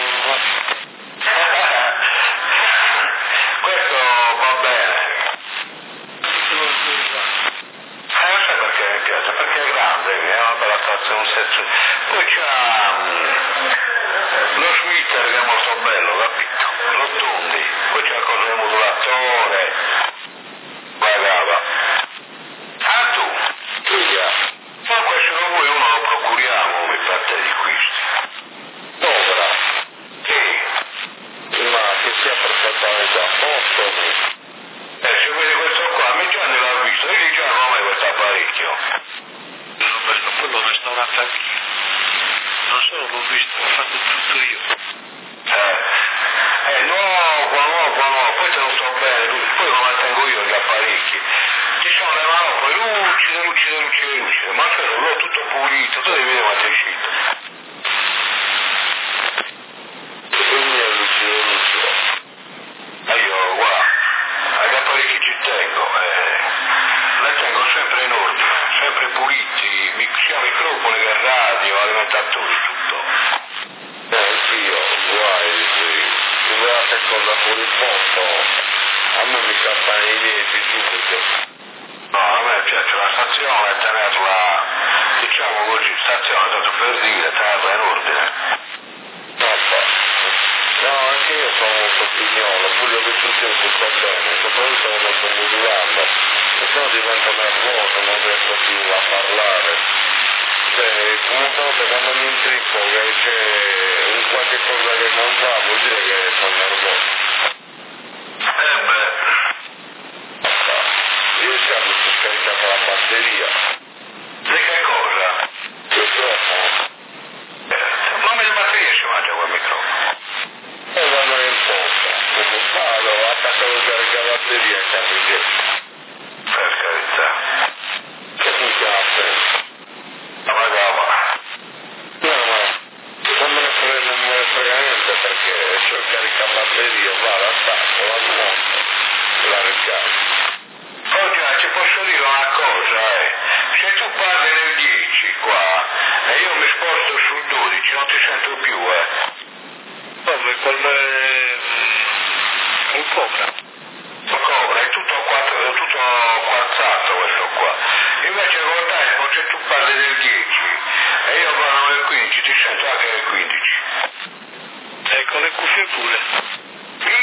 Questo va bene. Eh, non sai perché mi piace, perché è grande, è una bella stazione, un senso. Poi c'ha mm, lo switter che è molto bello, capito? Rotondi, poi c'ha cosa del modulatore. Guardava. Ah tu? Via. Ma questo non vuoi uno lo procuriamo, mi parte di questi. Povera. Sì. Ma che sia perfettamente a posto. Eh, se vedi questo qua, mi Gianni l'ha visto, io già come questo apparecchio. Poi l'ho restaurato anch'io. Non solo l'ho visto, l'ho fatto tutto io. Eh, eh, nuovo, nuovo, nuovo, poi te lo so bene, poi come tengo io gli apparecchi. Ci sono le manopole lucide, lucide, lucide, lucide, ma se l'ho tutto pulito, tu devi vedere quanto è uscito. Quindi è lucido, lucido. E io, guarda, agli apparecchi ci tengo, eh, le tengo sempre in ordine, sempre puliti, mi- sia microfoni che radio, alimentatori, tutto. Eh, anch'io, guai, se vuoi che cosa fuori posto, a me mi scappano i miei subito. No, a me piace la stazione, tenerla, diciamo così, stazione, tanto per dire, tenerla in ordine. Papà. No, anche io sono molto pignolo, voglio che tutto sia bene, soprattutto quando sto modulando, e se no divento nervoso, non riesco più a parlare. Cioè, una volta quando mi intrippo che c'è un qualche cosa che non va, vuol dire che sono nervoso. Eh beh, Riesci a scaricare la batteria? di che cosa? Il microfono? Eh, ma le batterie si mangia quel microfono. E vanno in posta. Vado, attacco la caricabatteria e cambio indietro. Per carità. Che funziona sempre. Ma magava. No, ma non me ne frega, non me ne frega niente perché c'ho il caricabatteria, vado, attacco, la smonto, la ricarico. Oh già, ci posso dire una cosa, eh. Se tu parli nel dieci qua e io mi sposto sul dodici, non ti sento più, eh. Come col... col cobra. Ma cobra, è tutto, quattro, è tutto quarzato questo qua. Invece con Typhoon se tu parli del dieci e io parlo del quindici, ti sento anche del quindici. E con le cuffie pure. Sì?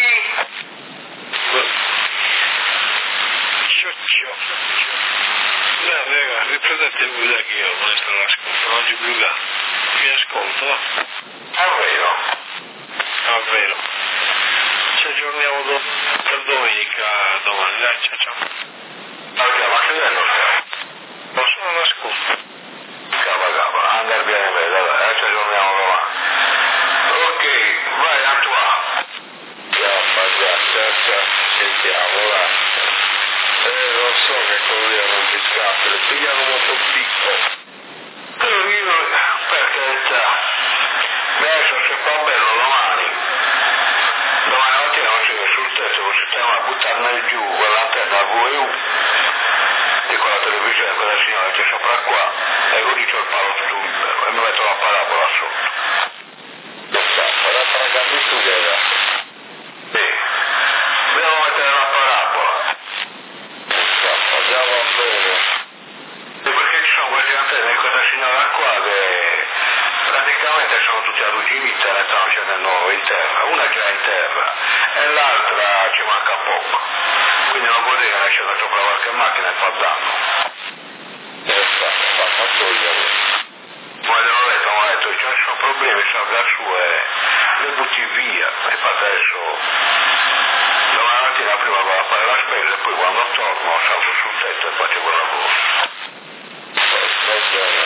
Ciò ciò. No, raga, riprendete voi da che io, maestro l'ascolto, non di più là. Vi ascolto. È vero. Ah, vero. Ci aggiorniamo do- per domenica domani, dai, ciao ciao. Allora, ma che bello sei? Ma sono all'ascolto. Cava cava, andare bene bene, dai, ci aggiorniamo domani. Ok, vai Antoine. Ciao, ciao, ciao, sentiamo, va. Eh, lo so che così non ti scappa, le pigliano molto piccolo. Però io, per carità, adesso se fa bello domani, domani mattina non c'è sul tetto, lo stiamo a buttare giù quell'antenna V U di quella televisione, quella signora che c'è sopra qua, e così c'ho il palo stupido e mi metto la parabola sotto. Lo sa, farà tragare su che era. Sì, dobbiamo mettere la parabola. Lo sa, facciamo bene. Sì, perché ci sono queste antenne di questa signora qua che praticamente sono tutte a luci vita, ne stanno facendo in terra, una è già in terra e l'altra ci manca poco, quindi non vuol dire che esce da sopra qualche macchina e fa danno. Lo sa, fa, fa togliere. Come te l'ho detto, mi ha detto, ci sono problemi, salga su e le butti via, e infatti adesso domani mattina prima vado a fare la spesa e poi quando torno salgo sul tetto e faccio quel lavoro. Va bene.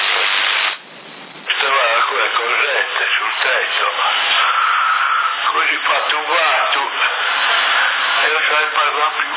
Stavano quelle cosette sul tetto, così fatto un vatto e non ce ne parla più.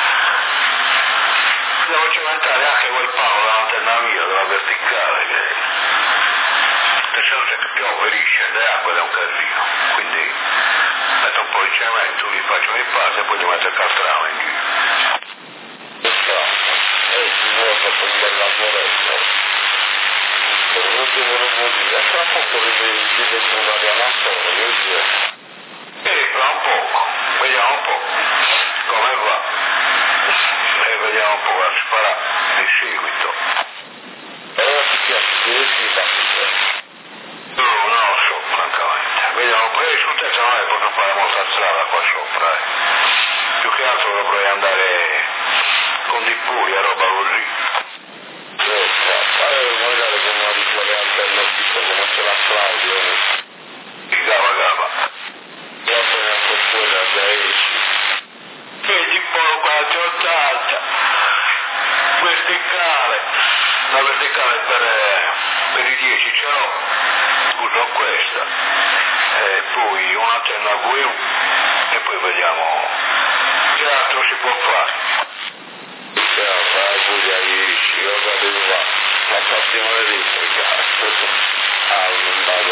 Devo cementare anche quel palo dell'antenna mia, della verticale, che, che se non c'è che piove lì scende acqua ed è un casino, quindi metto un po' di cemento, li faccio in parte e poi ti metto il caltrame in giro. Lo sa, eh, si vuole fatto un bel lavoretto. Non ti volevo dire, tra poco rivedi una pianatoria, io dico. E fra un poco, vediamo un po' come va e vediamo un po' cosa si farà in seguito. Allora ti piace, dove si fa? No, non lo so, francamente. Vediamo, poi sul tetto non è proprio fare molta strada qua sopra, eh. Più che altro dovrei andare con di puri e roba così. Eh, fare magari con una di quelle antenne piccole, come ce l'ha Claudio. Di cava cava. Io sono anche quella da esci. Vedi un po' quasi ottanta. Verticale. La verticale per, per i dieci ce l'ho. Uso questa. E poi un'antenna V U e poi vediamo che altro si può fare. Ciao, vai pure esci, io vado là. La prossima elettrica. Ah, non vado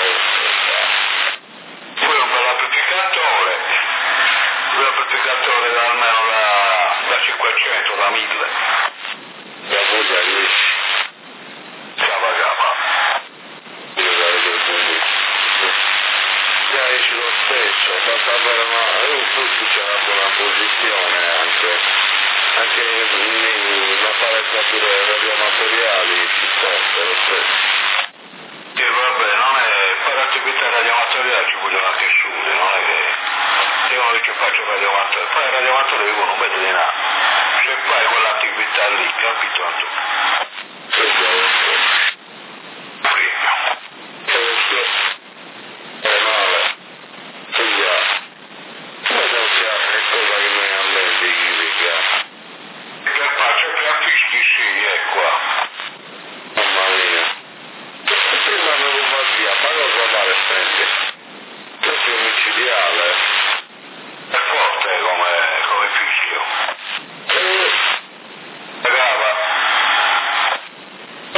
Poi un bel applicatore. Un bel applicatore da almeno da, da cinquecento, da mille. la voglia esci. Cava cava. Io vado per pure. Già esci lo stesso, basta avere una... Io forse c'è una buona posizione anche. Anche l'apparecchiatura radioamatoriali si porta lo stesso. Che vabbè, non è per attività radioamatoriali ci vogliono anche sud, non è che io non dico che faccio radioamatoriale, fai radioamatoriale io non vedo di là. Se fai quell'attività lì, capito Antonio? Questo è lo stesso. Prima. Questo è male. Figlia. Ma non c'è è cosa che noi a me digli, figlia. Che faccio che affischi sì, è qua. Mamma mia. Prima non lo fa via, ma cosa fare sempre? Questo è omicidiale. È forte come, come fischio. Eh, Brava.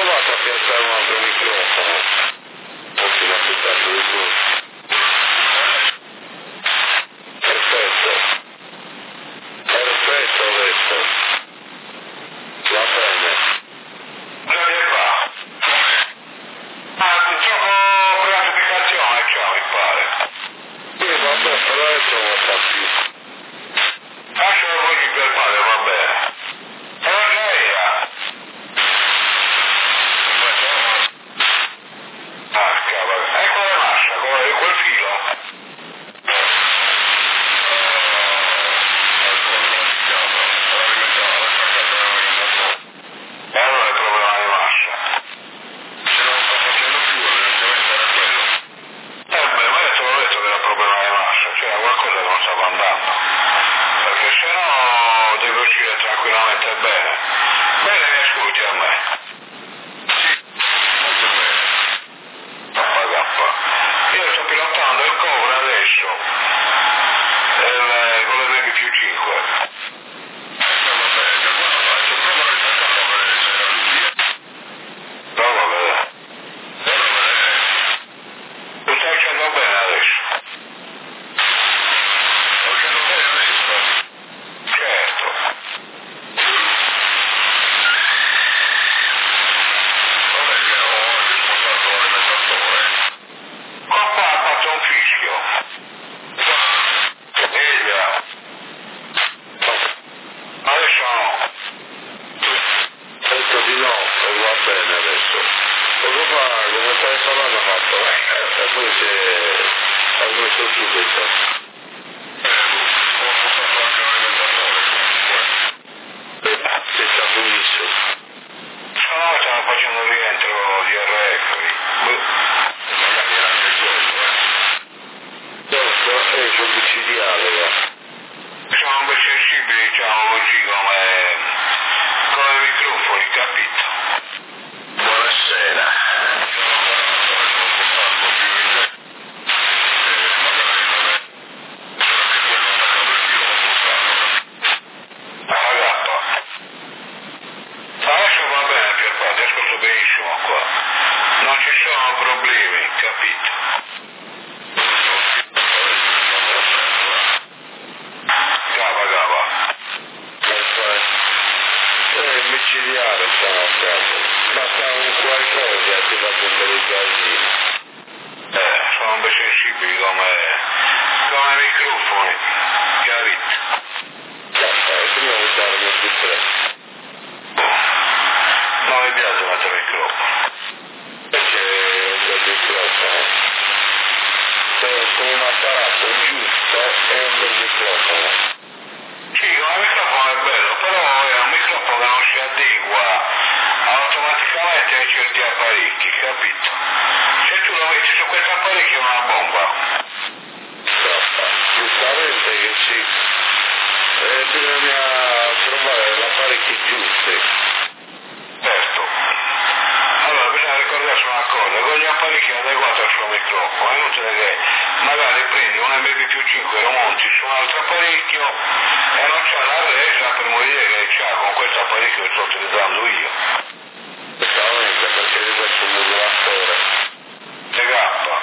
veramente bene. Bene, mi ascolti a me. Sì, molto bene. Kappa kappa. Io sto pilotando il Cobra adesso, il, con le Baby più cinque. Va bene, guarda, faccio prova a restaccarlo a vedere se era lui. Prova a vedere. Prova a vedere. Lo stai facendo bene adesso? Sto facendo bene adesso. Certo. Vabbè, che ho smontato l'alimentatore. Qua qua ha fatto un fischio. Eglia. Adesso no. Penso di no, e va bene adesso. Poco fa, come stai parlando, ha fatto, eh, e poi si è ha smesso subito. Eh, ho fatto anche l'alimentatore comunque. Si sta benissimo. No, stanno facendo rientro di R F. Magari era anche quello, eh. Certo, è sul micidiale, va. Sono un po' sensibili, diciamo così, come, come microfoni, capito? Buonasera. Agappa. Adesso va bene, Pierpaolo, ti ascolto benissimo qua. Non ci sono problemi, capito? Cava, cava. È micidiale stiamo a caso. Basta un qualcosa che va con delle gasine. Eh, sono un po' sensibili come, come microfoni, capito? E prima usare ventitré. Non mi piace mettere il microfono. Perché è un bel microfono. Con un apparato giusto è un bel microfono. Sì, come microfono è bello, però è un microfono che non si adegua automaticamente a certi apparecchi, capito? Se tu lo metti su questo apparecchio è una bomba. Giustamente che sì. Eh, bisogna trovare l'apparecchio giusto. Certo. Allora bisogna ricordarsi una cosa, con gli apparecchi adeguati al suo microfono, è inutile che magari prendi un M B più cinque, lo monti su un altro apparecchio e non c'è la resa per morire che c'ha con questo apparecchio che sto utilizzando io. Esattamente, perché di questo è un modulatore. Te gappa.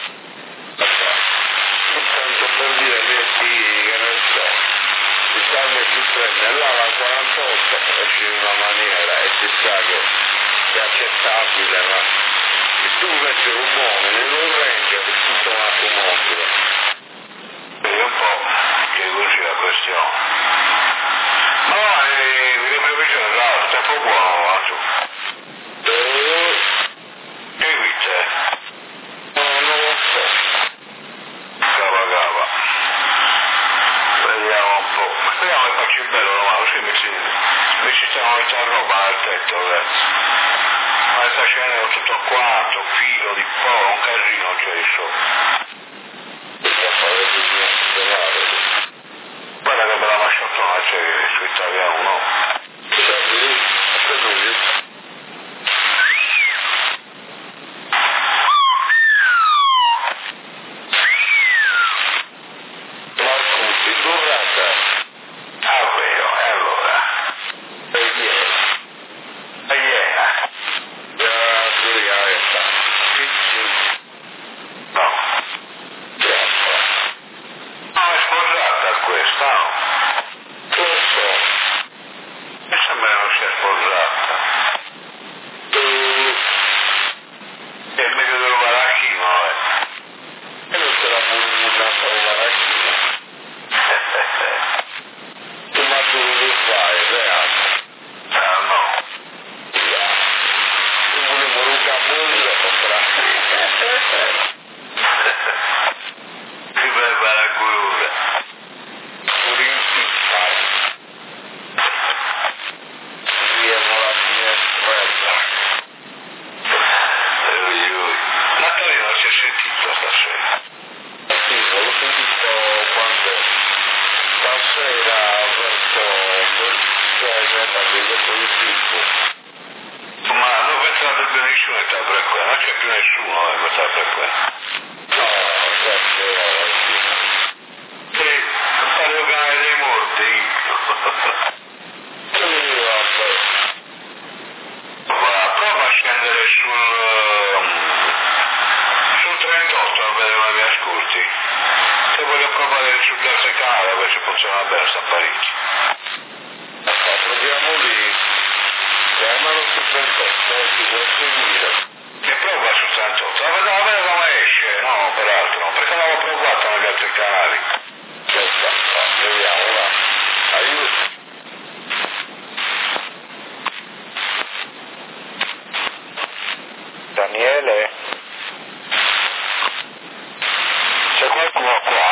Tanto per dire, metti, che ne so, il salve più tre nell'ala quarantotto esce in una maniera e si sa che è accettabile, ma se tu metti un buono in un range è tutto un automobile. Vedi un po' che è così la questione. Ma eh, le previsioni dell'altro, è un po' buono, ma tu. Seguite. Non lo so. Cava cava. Vediamo un po'. Speriamo che faccia il bello domani, così mi si, mi si stiamo mettendo roba al tetto, ragazzi. Ma sta scena tutto quanto, filo di po', un casino c'è il sopra. Guarda che bella masciottona c'è su italiano, no? Ah, vero, e allora? E iena? No. No, è sposata questa, no? Lo so. quando io poi il tipo. Ma non pensate più nessuno in età per quello, non c'è più nessuno in età per quello. No, grazie a Sì, parlo dei morti. Sì, vabbè. Ma prova a scendere sul, sul trentotto a vedere come mi ascolti. Se voglio provare sul terzo canale, invece funziona bene, sta parecchio. Ecco, proviamo lì. Chiamalo sul trentotto, ti può seguire. E prova sul trentotto, a vedere, a vedere come esce, no, peraltro, perché non l'ho provato negli altri canali. Aspetta, va, vediamo, va. Aiuto. Daniele? C'è qualcuno qua?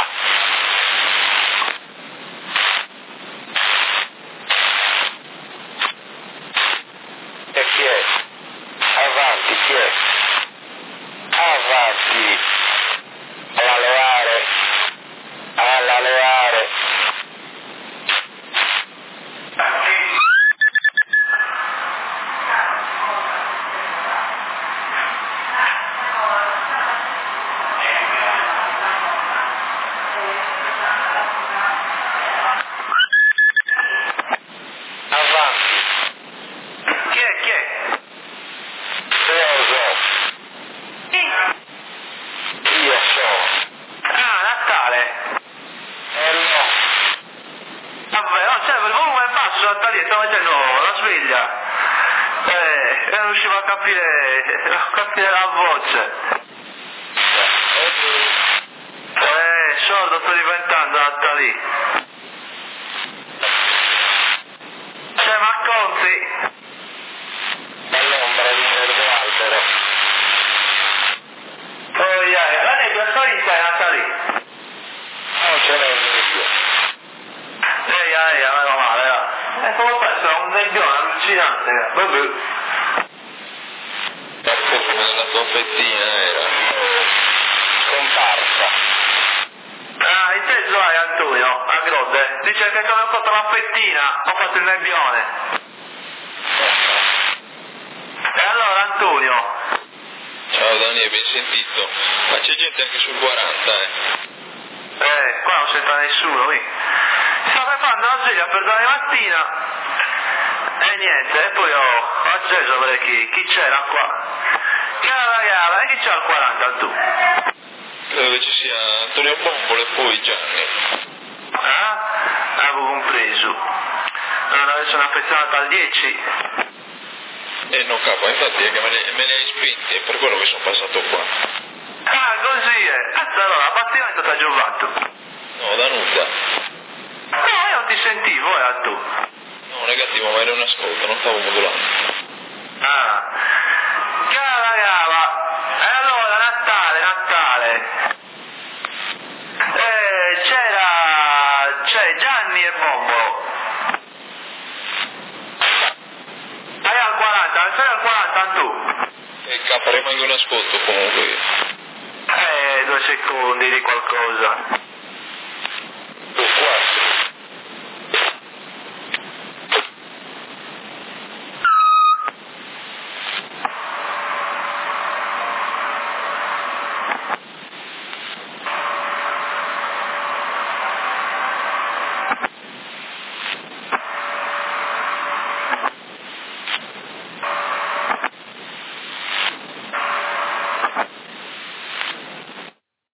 E chi è? Avanti, chi è? Avanti! Alla levare! Alla levare! Avanti! Chi è? Chi è? Io so! Io so! Ah, Natale. Eh no! Vabbè, no, cioè, il volume è basso, Natale, sto mettendo la sveglia. Eh, non riuscivo a capire, a capire la voce. Eh, sordo sto diventando, Natale. Cioè, ma conti? Nell'ombra di un verde albero. Oh, yeah, la nebbia solita è Natale. Non ce n'è un dubbio. Ehi, ehi, meno male, eh. E come penso, è un nebbione allucinante, eh. Vabbè. Ecco come la tua fettina era scomparsa. Ah, inteso hai Antonio, a Grode. Dice che come ho fatto la fettina, ho fatto il nebbione. E allora Antonio? Ciao Dani, ben sentito. Ma c'è gente anche sul quaranta, eh. Eh, qua non senta nessuno, qui. Stavo facendo la sveglia per domani mattina. E niente, e poi ho acceso a vedere chi, chi c'era qua. Cara cara, e chi c'ha il quaranta tu? Credo che ci sia Antonio Bombolo e poi Gianni. Ah? Avevo compreso. Non adesso una affezionata al dieci. Eh no capo, infatti è che me le, me le hai spinte, è per quello che sono passato qua. Ah, così è. Azza, allora, l'abbattimento ti ha giovato. No, da nulla. No, io non ti sentivo, era tu. No, negativo, ma era un ascolto, non stavo modulando. Ah. Cara, cara. E allora, Natale, Natale. Eh, c'era... c'è Gianni e Bombolo. Hai al quaranta, sei al quaranta tu. E capo, rimango in ascolto comunque. Eh, due secondi di qualcosa.